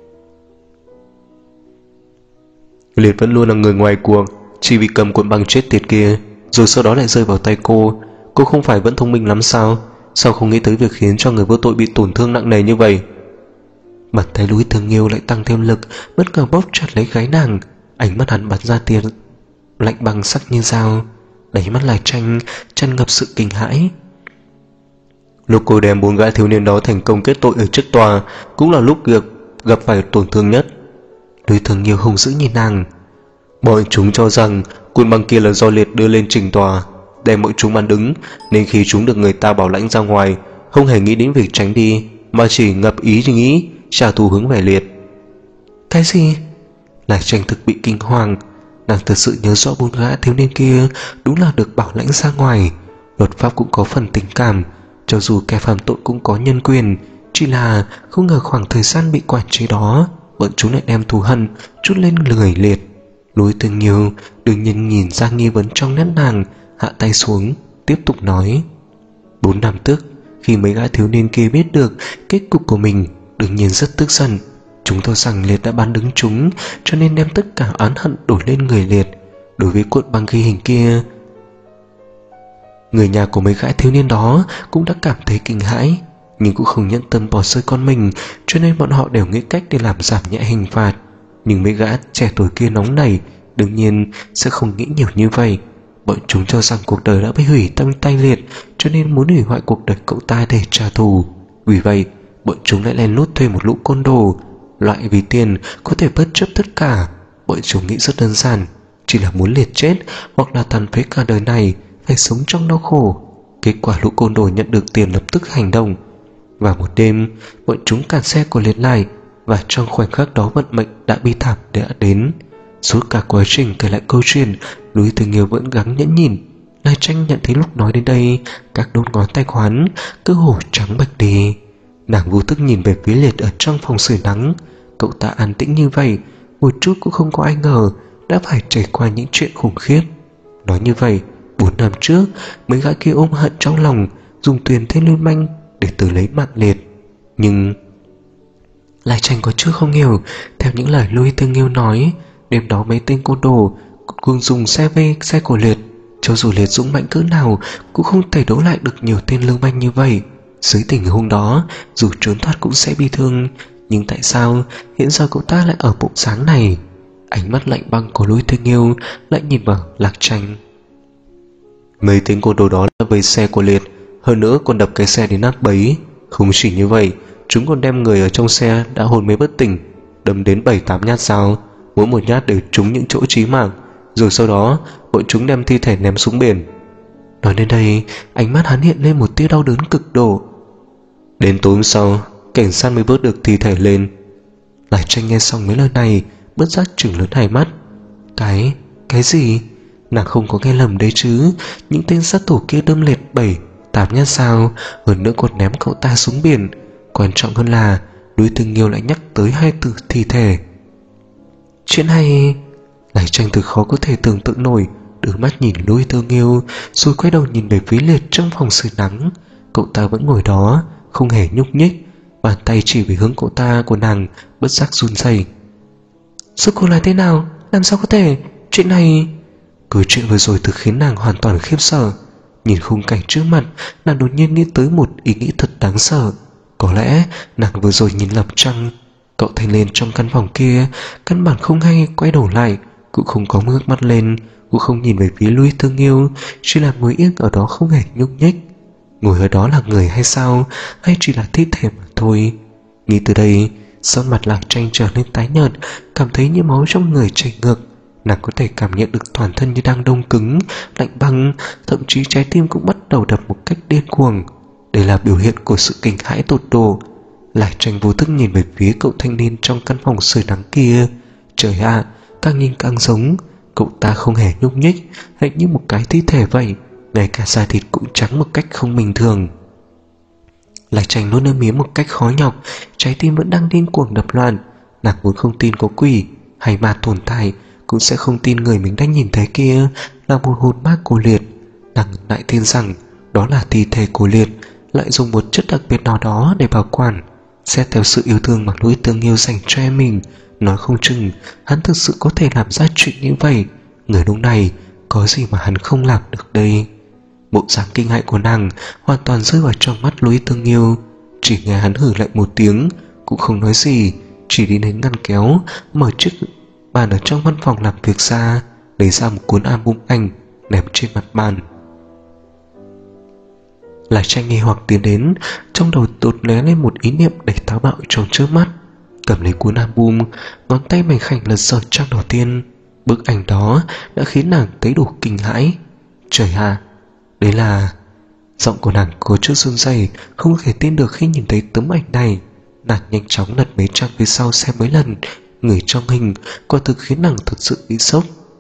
Liệt vẫn luôn là người ngoài cuộc, chỉ vì cầm cuộn băng chết tiệt kia, rồi sau đó lại rơi vào tay cô. Cô không phải vẫn thông minh lắm sao? Sao không nghĩ tới việc khiến cho người vô tội bị tổn thương nặng nề như vậy? Bàn tay Lũy Thường Nghiêu lại tăng thêm lực, bất ngờ bóp chặt lấy gáy nàng. Ánh mắt hắn bắn ra tia lạnh băng sắc như dao. Đáy mắt Lạc Tranh tràn ngập sự kinh hãi. Lúc cô đem bốn gã thiếu niên đó thành công kết tội ở trước tòa, cũng là lúc gặp phải tổn thương nhất. Lũy Thường Nghiêu hung dữ nhìn nàng. Bọn chúng cho rằng cuộn băng kia là do Liệt đưa lên trình tòa, đem bọn chúng ăn đứng, nên khi chúng được người ta bảo lãnh ra ngoài, không hề nghĩ đến việc tránh đi, mà chỉ ngập ý nghĩ trả thù hướng về Liệt. Cái gì? Lạc Tranh thực bị kinh hoàng. Nàng thật sự nhớ rõ bốn gã thiếu niên kia đúng là được bảo lãnh ra ngoài. Luật pháp cũng có phần tình cảm, cho dù kẻ phạm tội cũng có nhân quyền, chỉ là không ngờ khoảng thời gian bị quản chế đó, bọn chúng lại đem thù hận trút lên người Liệt. Lũy Thường Nghiêu đương nhiên nhìn ra nghi vấn trong nét nàng, hạ tay xuống, tiếp tục nói: 4 năm trước, khi mấy gã thiếu niên kia biết được kết cục của mình, đương nhiên rất tức giận. Chúng tôi rằng Liệt đã bán đứng chúng, cho nên đem tất cả oán hận đổ lên người Liệt. Đối với cuộn băng ghi hình kia, người nhà của mấy gã thiếu niên đó cũng đã cảm thấy kinh hãi, nhưng cũng không nhẫn tâm bỏ rơi con mình, cho nên bọn họ đều nghĩ cách để làm giảm nhẹ hình phạt. Nhưng mấy gã trẻ tuổi kia nóng nảy, đương nhiên sẽ không nghĩ nhiều như vậy. Bọn chúng cho rằng cuộc đời đã bị hủy trong tay Liệt, cho nên muốn hủy hoại cuộc đời cậu ta để trả thù. Vì vậy bọn chúng lại lén lút thuê một lũ côn đồ, loại vì tiền có thể bất chấp tất cả. Bọn chúng nghĩ rất đơn giản, chỉ là muốn Liệt chết hoặc là tàn phế cả đời này, phải sống trong đau khổ. Kết quả lũ côn đồ nhận được tiền lập tức hành động. Vào một đêm, bọn chúng cản xe của Liệt lại, và trong khoảnh khắc đó vận mệnh đã bi thảm đã đến. Suốt cả quá trình kể lại câu chuyện, Núi Tình Yêu vẫn gắng nhẫn nhịn. Lai Tranh nhận thấy lúc nói đến đây, các đốt ngón tay của hắn cơ hồ trắng bệch đi. Nàng vô thức nhìn về phía Liệt ở trong phòng sưởi nắng. Cậu ta an tĩnh như vậy, một chút cũng không có ai ngờ đã phải trải qua những chuyện khủng khiếp. Nói như vậy, 4 năm trước, mấy gã kia ôm hận trong lòng, dùng tiền tên lưu manh để tự lấy mạng Liệt. Nhưng Lai Tranh có chút không hiểu. Theo những lời Louis Tương Nghiêu nói, đêm đó mấy tên côn đồ cùng dùng xe của Liệt. Cho dù Liệt dũng mạnh cỡ nào cũng không thể đấu lại được nhiều tên lưu manh như vậy. Dưới tình huống đó, dù trốn thoát cũng sẽ bị thương. Nhưng tại sao hiện giờ cậu ta lại ở bộ dáng này? Ánh mắt lạnh băng của Louis Tương Nghiêu lại nhìn vào Lạc Tranh. Mấy tên côn đồ đó là vây xe của Liệt, hơn nữa còn đập cái xe đến nát bấy. Không chỉ như vậy, chúng còn đem người ở trong xe đã hôn mê bất tỉnh đâm đến 7-8 nhát dao, mỗi một nhát đều trúng những chỗ chí mạng. Rồi sau đó bọn chúng đem thi thể ném xuống biển. Nói đến đây, ánh mắt hắn hiện lên một tia đau đớn cực độ. Đến tối hôm sau, cảnh sát mới vớt được thi thể lên. Lai Tranh nghe xong mấy lời này, bất giác trừng lớn hai mắt. Cái gì? Nàng không có nghe lầm đấy chứ? Những tên sát thủ kia đâm Liệt 7-8 nhát dao, hơn nữa còn ném cậu ta xuống biển. Quan trọng hơn là Núi Tương Nghiêu lại nhắc tới 2 từ thi thể. Chuyện này... Lai Tranh từ khó có thể tưởng tượng nổi, đưa mắt nhìn Louis Tương Nghiêu, rồi quay đầu nhìn về phía Liệt trong phòng sưởi nắng. Cậu ta vẫn ngồi đó, không hề nhúc nhích, bàn tay chỉ về hướng cậu ta của nàng bất giác run rẩy. Rốt cuộc là thế nào? Làm sao có thể? Chuyện này... Câu chuyện vừa rồi thực khiến nàng hoàn toàn khiếp sợ. Nhìn khung cảnh trước mặt, nàng đột nhiên nghĩ tới một ý nghĩ thật đáng sợ. Có lẽ nàng vừa rồi nhìn lầm chăng? Cậu thanh niên trong căn phòng kia căn bản không hay quay đầu lại, cũng không có ngước mắt lên, cũng không nhìn về phía Louis Tương Nghiêu, chỉ là ngồi yên ở đó không hề nhúc nhích. Ngồi ở đó là người hay sao, hay chỉ là thi thể mà thôi? Nghĩ từ đây, sắc mặt Lạc Tranh trở nên tái nhợt, cảm thấy như máu trong người chảy ngược. Nàng có thể cảm nhận được toàn thân như đang đông cứng, lạnh băng, thậm chí trái tim cũng bắt đầu đập một cách điên cuồng. Đây là biểu hiện của sự kinh hãi tột độ. Lai Tranh vô thức nhìn về phía cậu thanh niên trong căn phòng sưởi nắng kia. Trời ạ, càng nhìn càng giống. Cậu ta không hề nhúc nhích, hệt như một cái thi thể vậy, ngay cả da thịt cũng trắng một cách không bình thường. Lai Tranh nuốt nước miếng một cách khó nhọc, trái tim vẫn đang điên cuồng đập loạn. Nàng vốn không tin có quỷ hay ma tồn tại, cũng sẽ không tin người mình đang nhìn thấy kia là một hồn ma của Liệt. Nàng lại tin rằng đó là thi thể của Liệt, lại dùng một chất đặc biệt nào đó để bảo quản. Xét theo sự yêu thương mà Louis Tương Nghiêu dành cho em mình, nói không chừng hắn thực sự có thể làm ra chuyện như vậy. Người lúc này có gì mà hắn không làm được đây? Bộ dáng kinh hãi của nàng hoàn toàn rơi vào trong mắt Louis Tương Nghiêu. Chỉ nghe hắn hử lạnh một tiếng, cũng không nói gì, chỉ đi đến ngăn kéo, mở chiếc bàn ở trong văn phòng làm việc ra, lấy ra một cuốn album ảnh ném trên mặt bàn. Lai Tranh nghi hoặc tiến đến, trong đầu đột lóe lên một ý niệm đầy táo bạo trong chớp mắt. Cầm lấy cuốn album, ngón tay mảnh khảnh lật dở trang đầu tiên. Bức ảnh đó đã khiến nàng thấy đủ kinh hãi. Trời ạ, đấy là... Giọng của nàng có chút run rẩy, không thể tin được khi nhìn thấy tấm ảnh này. Nàng nhanh chóng lật mấy trang phía sau xem mấy lần. Người trong hình quả thực khiến nàng thật sự bị sốc.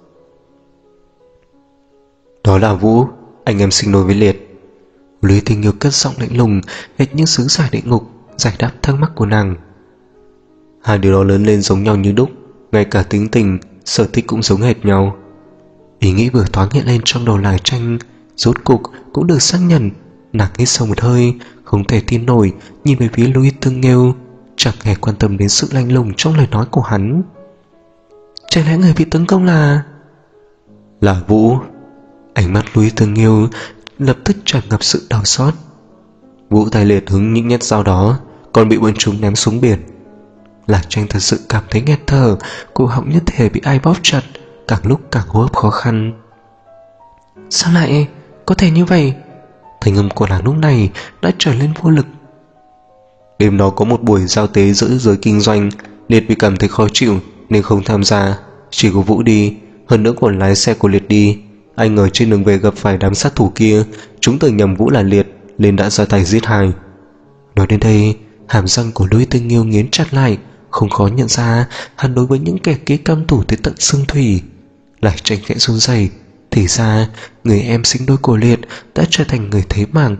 Đó là Vũ, anh em sinh đôi với Liệt. Lý Tình Nghiêu cất giọng lạnh lùng, hệt như sứ giả địa ngục, giải đáp thắc mắc của nàng. Hai đứa đó lớn lên giống nhau như đúc, ngay cả tính tình, sở thích cũng giống hệt nhau. Ý nghĩ vừa thoáng hiện lên trong đầu Lai Tranh, rốt cục cũng được xác nhận. Nàng hít sâu một hơi, không thể tin nổi, nhìn về phía Louis Tương Nghiêu, chẳng hề quan tâm đến sự lạnh lùng trong lời nói của hắn. Chẳng lẽ người bị tấn công là Vũ? Ánh mắt Louis Tương Nghiêu lập tức tràn ngập sự đau xót. Vũ tay Liệt hứng những nhát dao đó, còn bị bọn chúng ném xuống biển. Lạc Tranh thật sự cảm thấy nghẹt thở, cổ họng như thể bị ai bóp chặt, càng lúc càng hô hấp khó khăn. Sao lại có thể như vậy? Thanh âm của nàng lúc này đã trở lên vô lực. Đêm đó có một buổi giao tế giữa giới kinh doanh, Liệt vì cảm thấy khó chịu nên không tham gia, chỉ có Vũ đi, hơn nữa còn lái xe của Liệt đi. Anh ở trên đường về gặp phải đám sát thủ kia, chúng tưởng nhầm Vũ là Liệt nên đã ra tay giết hai. Nói đến đây, hàm răng của Lôi Tương Nghiêu nghiến chặt lại, không khó nhận ra hắn đối với những kẻ kia căm thù tới tận xương thủy. Lại Tranh khẽ run rẩy, thì ra người em sinh đôi của Liệt đã trở thành người thế mạng.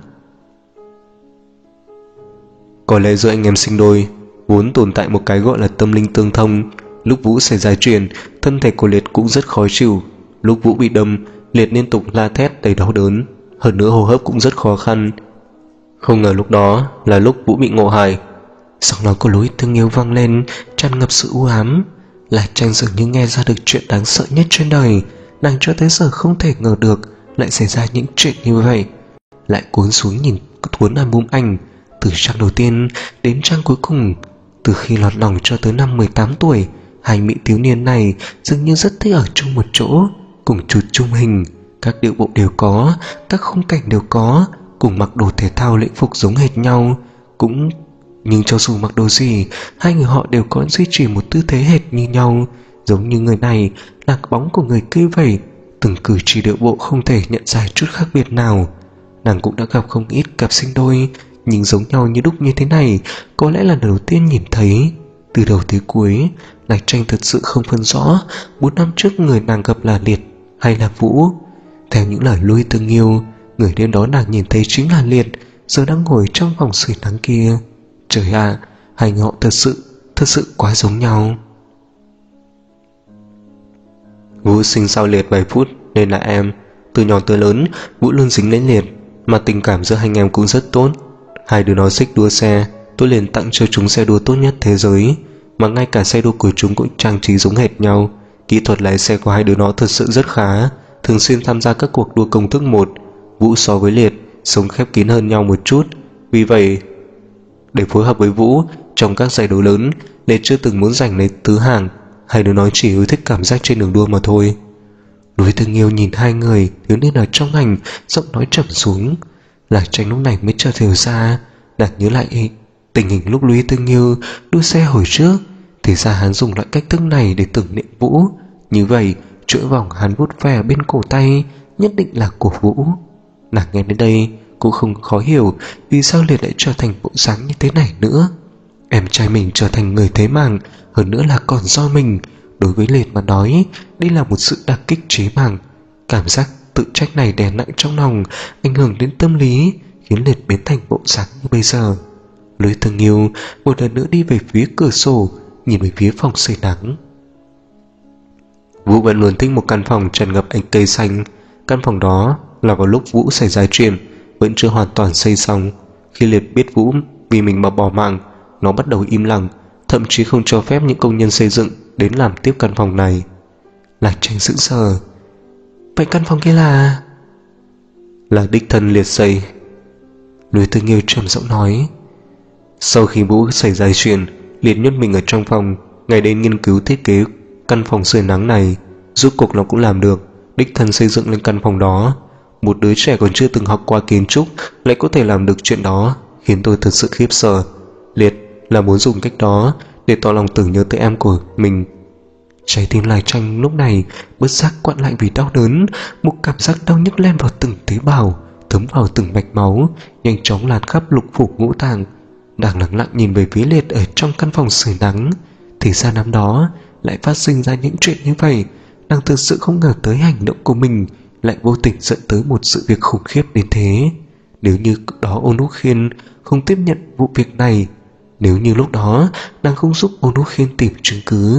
Có lẽ giữa anh em sinh đôi vốn tồn tại một cái gọi là tâm linh tương thông. Lúc Vũ xảy ra chuyện, thân thể của Liệt cũng rất khó chịu. Lúc Vũ bị đâm, Liệt liên tục la thét đầy đau đớn, hơn nữa hô hấp cũng rất khó khăn. Không ngờ lúc đó là lúc Vũ bị ngộ hại. Giọng nói của Lôi Tương Nghiêu vang lên tràn ngập sự u ám. Lại Tranh dường như nghe ra được chuyện đáng sợ nhất trên đời. Nàng cho tới giờ không thể ngờ được lại xảy ra những chuyện như vậy. Lại cúi xuống nhìn cuốn album ảnh, từ trang đầu tiên đến trang cuối cùng. Từ khi lọt lòng cho tới năm 18 tuổi, hai mỹ thiếu niên này dường như rất thích ở chung một chỗ, cùng chụp chung hình, các điệu bộ đều có, các khung cảnh đều có, cùng mặc đồ thể thao lễ phục giống hệt nhau. Nhưng cho dù mặc đồ gì, hai người họ đều có duy trì một tư thế hệt như nhau, giống như người này là bóng của người kia vậy. Từng cử chỉ điệu bộ không thể nhận ra chút khác biệt nào. Nàng cũng đã gặp không ít cặp sinh đôi, nhưng giống nhau như đúc như thế này có lẽ là lần đầu tiên nhìn thấy. Từ đầu tới cuối, Lại Tranh thật sự không phân rõ 4 năm trước người nàng gặp là Liệt hay là Vũ. Theo những lời Lôi Tương Nghiêu, người đêm đó nàng nhìn thấy chính là Liệt, giờ đang ngồi trong vòng sưởi nắng kia. Trời ạ, hai người họ thật sự quá giống nhau. Vũ sinh sau Liệt vài phút nên là em. Từ nhỏ tới lớn, Vũ luôn dính lấy Liệt, mà tình cảm giữa hai anh em cũng rất tốt. Hai đứa nó thích đua xe, tôi liền tặng cho chúng xe đua tốt nhất thế giới, mà ngay cả xe đua của chúng cũng trang trí giống hệt nhau. Kỹ thuật lái xe của hai đứa nó thật sự rất khá, thường xuyên tham gia các cuộc đua công thức 1. Vũ so với Liệt sống khép kín hơn nhau một chút, vì vậy để phối hợp với Vũ trong các giải đấu lớn, Liệt chưa từng muốn giành lấy tứ hạng. Hai đứa nó chỉ yêu thích cảm giác trên đường đua mà thôi. Lôi Tương Nghiêu nhìn hai người thiếu niên ở trong ảnh, giọng nói trầm xuống. Lại Tranh lúc này mới chợt hiểu ra, nàng nhớ lại tình hình lúc Lôi Tương Nghiêu đua xe hồi trước. Thì ra hắn dùng loại cách thức này để tưởng niệm Vũ. Như vậy chuỗi vòng hắn vuốt ve ở bên cổ tay nhất định là của Vũ. Nàng nghe đến đây cũng không khó hiểu vì sao Liệt lại trở thành bộ dáng như thế này nữa. Em trai mình trở thành người thế mạng, hơn nữa là còn do mình. Đối với Liệt mà nói, đây là một sự đả kích chí mạng. Cảm giác tự trách này đè nặng trong lòng, ảnh hưởng đến tâm lý, khiến Liệt biến thành bộ dáng như bây giờ. Lôi Tương Nghiêu một lần nữa đi về phía cửa sổ, nhìn về phía phòng sưởi nắng. Vũ vẫn luôn thích một căn phòng tràn ngập ánh cây xanh. Căn phòng đó là vào lúc Vũ xảy ra chuyện, vẫn chưa hoàn toàn xây xong. Khi Liệt biết Vũ vì mình mà bỏ mạng, nó bắt đầu im lặng, thậm chí không cho phép những công nhân xây dựng đến làm tiếp căn phòng này. Lại Tranh sững sờ. Vậy căn phòng kia là đích thân Liệt xây. Lôi Tương Nghiêu trầm giọng nói. Sau khi Vũ xảy ra chuyện, Liệt nhốt mình ở trong phòng, ngày đêm nghiên cứu thiết kế căn phòng sưởi nắng này. Rốt cuộc nó cũng làm được, đích thân xây dựng lên căn phòng đó. Một đứa trẻ còn chưa từng học qua kiến trúc lại có thể làm được chuyện đó, khiến tôi thật sự khiếp sợ. Liệt là muốn dùng cách đó để tỏ lòng tưởng nhớ tới em của mình. Trái tim Lại Tranh lúc này bất giác quặn lại vì đau đớn. Một cảm giác đau nhức len vào từng tế bào, thấm vào từng mạch máu, nhanh chóng lan khắp lục phủ ngũ tạng. Nàng lặng lặng nhìn về phía Liệt ở trong căn phòng sưởi nắng. Thì ra năm đó lại phát sinh ra những chuyện như vậy. Nàng thực sự không ngờ tới hành động của mình lại vô tình dẫn tới một sự việc khủng khiếp đến thế. Nếu như đó Ôn Úc Khiên không tiếp nhận vụ việc này, nếu như lúc đó nàng không giúp Ôn Úc Khiên tìm chứng cứ,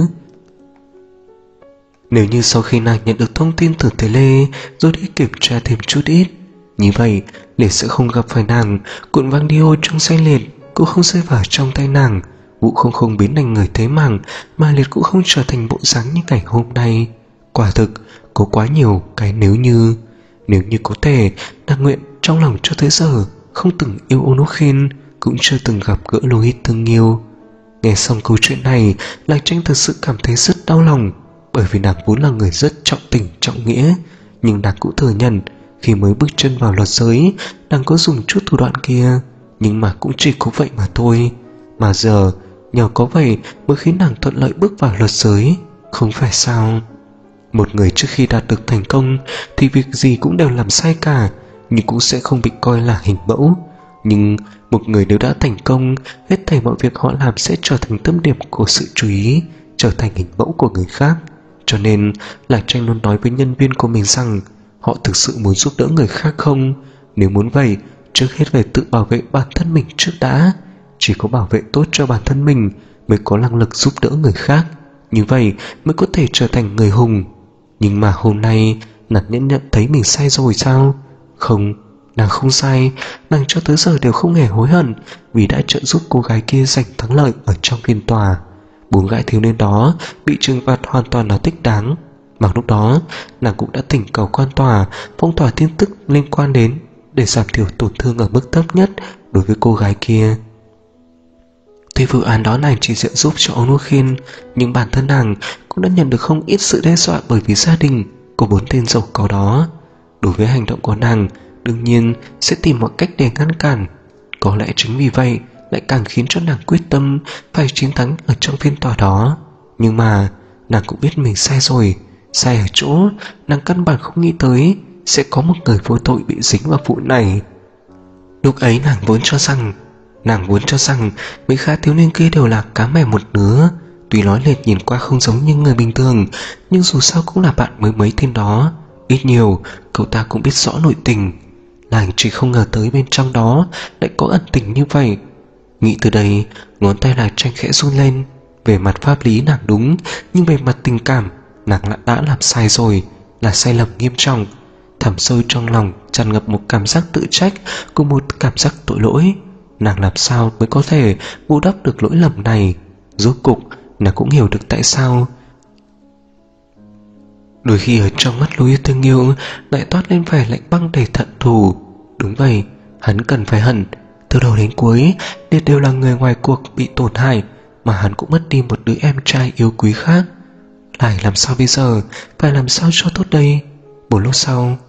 nếu như sau khi nàng nhận được thông tin từ Thế Lê rồi đi kiểm tra thêm chút ít, như vậy Liệt sẽ không gặp phải nàng. Cuộn băng đi ô trong xe Liệt cũng không rơi vào trong tay nàng. Vũ không biến thành người thế mạng, mà Liệt cũng không trở thành bộ dáng như ngày hôm nay. Quả thực có quá nhiều cái nếu như có thể, nàng nguyện trong lòng cho tới giờ không từng yêu Ôn Úc Khiên, cũng chưa từng gặp gỡ Lôi Tương Nghiêu. Nghe xong câu chuyện này, Lại Tranh thực sự cảm thấy rất đau lòng, bởi vì nàng vốn là người rất trọng tình trọng nghĩa, nhưng nàng cũng thừa nhận Khi mới bước chân vào luật giới, nàng có dùng chút thủ đoạn kia, nhưng mà cũng chỉ có vậy mà thôi. Mà giờ nhờ có vậy mới khiến nàng thuận lợi bước vào luật giới, không phải sao? Một người trước khi đạt được thành công thì việc gì cũng đều làm sai cả, nhưng cũng sẽ không bị coi là hình mẫu. Nhưng một người nếu đã thành công, hết thảy mọi việc họ làm sẽ trở thành tâm điểm của sự chú ý, trở thành hình mẫu của người khác. Cho nên Lạc Tranh luôn nói với nhân viên của mình rằng họ thực sự muốn giúp đỡ người khác không? Nếu muốn vậy, trước hết phải tự bảo vệ bản thân mình trước đã. Chỉ có bảo vệ tốt cho bản thân mình mới có năng lực giúp đỡ người khác, như vậy mới có thể trở thành người hùng. Nhưng mà hôm nay nàng nhận thấy mình sai rồi sao? Không, nàng không sai. Nàng cho tới giờ đều không hề hối hận vì đã trợ giúp cô gái kia giành thắng lợi ở trong phiên tòa. 4 gã thiếu niên đó bị trừng phạt hoàn toàn là thích đáng. Mà lúc đó nàng cũng đã thỉnh cầu quan tòa phong tỏa tin tức liên quan đến để giảm thiểu tổn thương ở mức thấp nhất đối với cô gái kia. Tuy vụ án đó nàng chỉ trợ giúp cho Ôn Quốc Khiên, nhưng bản thân nàng cũng đã nhận được không ít sự đe dọa bởi vì gia đình của 4 tên giàu có đó. Đối với hành động của nàng, đương nhiên sẽ tìm mọi cách để ngăn cản. Có lẽ chính vì vậy lại càng khiến cho nàng quyết tâm phải chiến thắng ở trong phiên tòa đó. Nhưng mà nàng cũng biết mình sai rồi. Sai ở chỗ nàng căn bản không nghĩ tới sẽ có một người vô tội bị dính vào vụ này. Lúc ấy nàng vốn cho rằng mấy gã thiếu niên kia đều là cá mè một lứa. Tuy nói lệch nhìn qua không giống như người bình thường, nhưng dù sao cũng là bạn mới mấy tên đó. Ít nhiều cậu ta cũng biết rõ nội tình. Nàng chỉ không ngờ tới bên trong đó lại có ẩn tình như vậy. Nghĩ từ đây, ngón tay Lạc Tranh khẽ run lên. Về mặt pháp lý nàng đúng, nhưng về mặt tình cảm nàng đã làm sai rồi, là sai lầm nghiêm trọng. Thẳm sâu trong lòng tràn ngập một cảm giác tự trách cùng một cảm giác tội lỗi. Nàng làm sao mới có thể bù đắp được lỗi lầm này? Rốt cục nàng cũng hiểu được tại sao đôi khi ở trong mắt Lôi Thương Nghiêu lại toát lên vẻ lạnh băng đầy thận thù. Đúng vậy, hắn cần phải hận. Từ đầu đến cuối Liệt đều là người ngoài cuộc bị tổn hại, mà hắn cũng mất đi một đứa em trai yêu quý khác. Lại làm sao bây giờ? Phải làm sao cho tốt đây? Một lúc sau,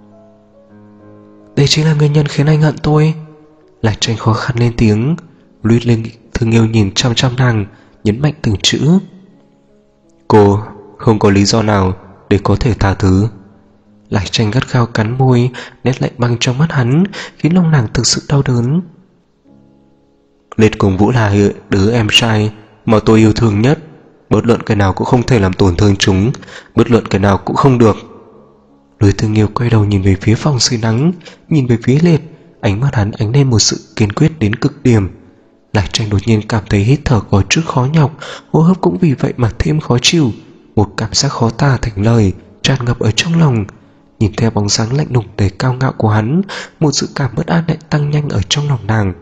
đây chính là nguyên nhân khiến anh hận tôi. Lạc Tranh khó khăn lên tiếng. Lôi Thương Nghiêu nhìn chăm chăm nàng, nhấn mạnh từng chữ. Cô không có lý do nào để có thể tha thứ. Lạc Tranh gắt gao cắn môi, nét lạnh băng trong mắt hắn khiến lòng nàng thực sự đau đớn. Liệt cùng Vũ là đứa em trai mà tôi yêu thương nhất. Bất luận cái nào cũng không thể làm tổn thương chúng, bất luận cái nào cũng không được. Lôi Thương Nghiêu quay đầu nhìn về phía phòng sưởi nắng, nhìn về phía Liệt, ánh mắt hắn ánh lên một sự kiên quyết đến cực điểm. Lạc Tranh đột nhiên cảm thấy hít thở có chút khó nhọc, hô hấp cũng vì vậy mà thêm khó chịu. Một cảm giác khó tả thành lời tràn ngập ở trong lòng. Nhìn theo bóng dáng lạnh lùng đầy cao ngạo của hắn, một sự cảm bất an lại tăng nhanh ở trong lòng nàng.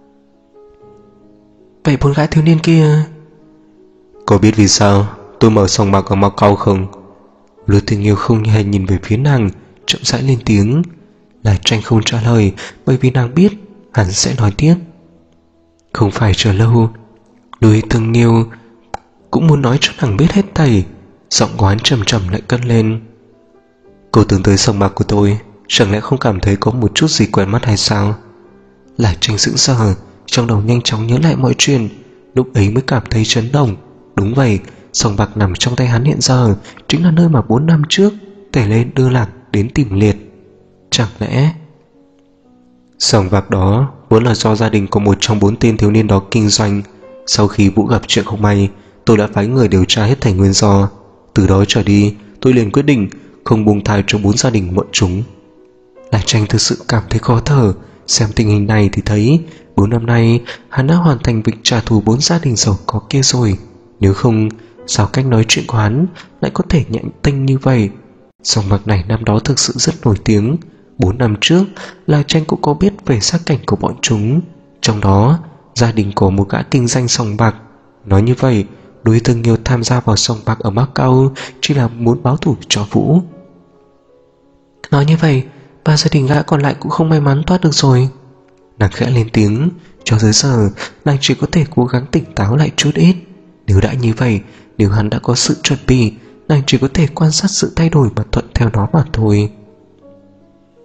Vậy 4 gã thiếu niên kia, cô biết vì sao tôi mở sòng bạc ở Macau không? Lôi Thương Nghiêu không hề nhìn về phía nàng, chậm rãi lên tiếng. Lạc Tranh không trả lời, bởi vì nàng biết hắn sẽ nói tiếp. Không phải chờ lâu. Lôi Thương Nghiêu cũng muốn nói cho nàng biết hết thảy. Giọng của hắn trầm trầm lại cất lên. Cô từng tới sòng bạc của tôi, chẳng lẽ không cảm thấy có một chút gì quen mắt hay sao? Lạc Tranh sững sờ, trong đầu nhanh chóng nhớ lại mọi chuyện. Lúc ấy mới cảm thấy chấn động. Đúng vậy, sòng bạc nằm trong tay hắn hiện giờ chính là nơi mà 4 năm trước Tề Lên đưa Lạc đến tìm Liệt. Chẳng lẽ sòng bạc đó vốn là do gia đình của một trong 4 tên thiếu niên đó kinh doanh. Sau khi Vũ gặp chuyện không may, tôi đã phái người điều tra hết thảy nguyên do. Từ đó trở đi, tôi liền quyết định không buông tha cho 4 gia đình bọn chúng. Lạc Tranh thực sự cảm thấy khó thở. Xem tình hình này thì thấy 4 năm nay hắn đã hoàn thành việc trả thù 4 gia đình giàu có kia rồi. Nếu không, sao cách nói chuyện của hắn lại có thể nhạy tinh như vậy? Sòng bạc này năm đó thực sự rất nổi tiếng. 4 năm trước, Lạc Tranh cũng có biết về xác cảnh của bọn chúng. Trong đó, gia đình của một gã kinh doanh sòng bạc. Nói như vậy, Lôi Thương Nghiêu tham gia vào sòng bạc ở Macau chỉ là muốn báo thù cho Vũ. Nói như vậy, 3 gia đình gã còn lại cũng không may mắn thoát được rồi. Nàng khẽ lên tiếng. Cho tới giờ, nàng chỉ có thể cố gắng tỉnh táo lại chút ít. Nếu đã như vậy, nếu hắn đã có sự chuẩn bị, nàng chỉ có thể quan sát sự thay đổi mà thuận theo nó mà thôi.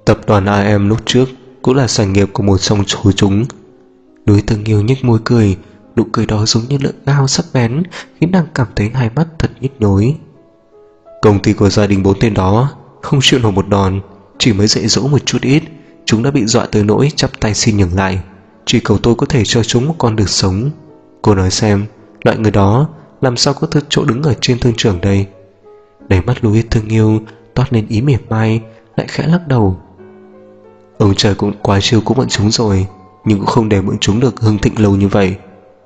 Tập đoàn AM lúc trước cũng là sản nghiệp của một trong số chúng. Núi Tương Nghiêu nhếch môi cười, nụ cười đó giống như lưỡi dao sắc bén, khiến nàng cảm thấy hai mắt thật nhức nhối. Công ty của gia đình 4 tên đó không chịu nổi một đòn, chỉ mới dạy dỗ một chút ít, chúng đã bị dọa tới nỗi chắp tay xin nhường lại, chỉ cầu tôi có thể cho chúng một con đường sống. Cô nói xem, loại người đó làm sao có chỗ đứng ở trên thương trường đây? Đáy mắt Louis Tương Nghiêu toát lên ý mỉa mai, lại khẽ lắc đầu. Ông trời cũng quá chiều của bọn chúng rồi, nhưng cũng không để bọn chúng được hưng thịnh lâu như vậy.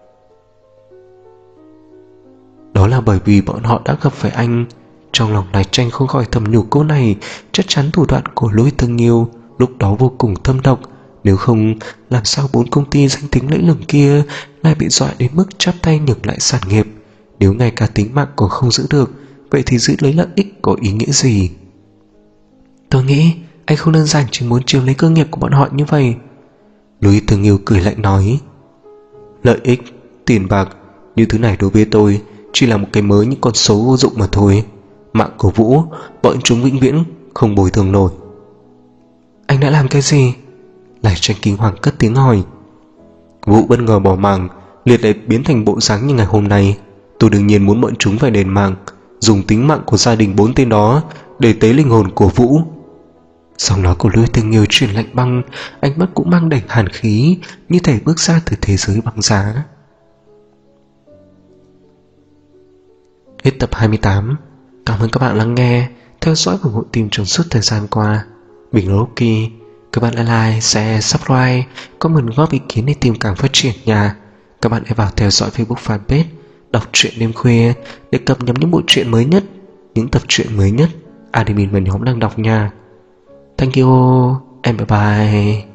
Đó là bởi vì bọn họ đã gặp phải anh. Trong lòng Lái Tranh không khỏi thầm nhủ câu này. Chắc chắn thủ đoạn của Louis Tương Nghiêu lúc đó vô cùng thâm độc, nếu không làm sao 4 công ty danh tiếng lẫy lừng kia lại bị dọa đến mức chắp tay nhường lại sản nghiệp. Nếu ngay cả tính mạng còn không giữ được, vậy thì giữ lấy lợi ích có ý nghĩa gì? Tôi nghĩ anh không đơn giản chỉ muốn chiếm lấy cơ nghiệp của bọn họ như vậy. Louis Tương Nghiêu cười lạnh nói. Lợi ích, tiền bạc, như thứ này đối với tôi chỉ là một cái mới những con số vô dụng mà thôi. Mạng của Vũ, bọn chúng vĩnh viễn không bồi thường nổi. Anh đã làm cái gì? Lái Tranh kinh hoàng cất tiếng hỏi. Vũ bất ngờ bỏ mạng, liệt lại biến thành bộ dáng như ngày hôm nay. Tôi đương nhiên muốn bọn chúng phải đền mạng, dùng tính mạng của gia đình 4 tên đó để tế linh hồn của Vũ. Giọng nói của Louis Tương Nghiêu chuyển lạnh băng, ánh mắt cũng mang đầy hàn khí, như thể bước ra từ thế giới băng giá. Hết tập 28. Cảm ơn các bạn lắng nghe, theo dõi và ủng hộ team trong suốt thời gian qua. Mình là Rocky. Các bạn like, share, subscribe, comment góp ý kiến để team càng phát triển nha. Các bạn hãy vào theo dõi Facebook fanpage Đọc Truyện Đêm Khuya để cập nhật những bộ truyện mới nhất, những tập truyện mới nhất admin và nhóm đang đọc nha. Thank you and bye bye.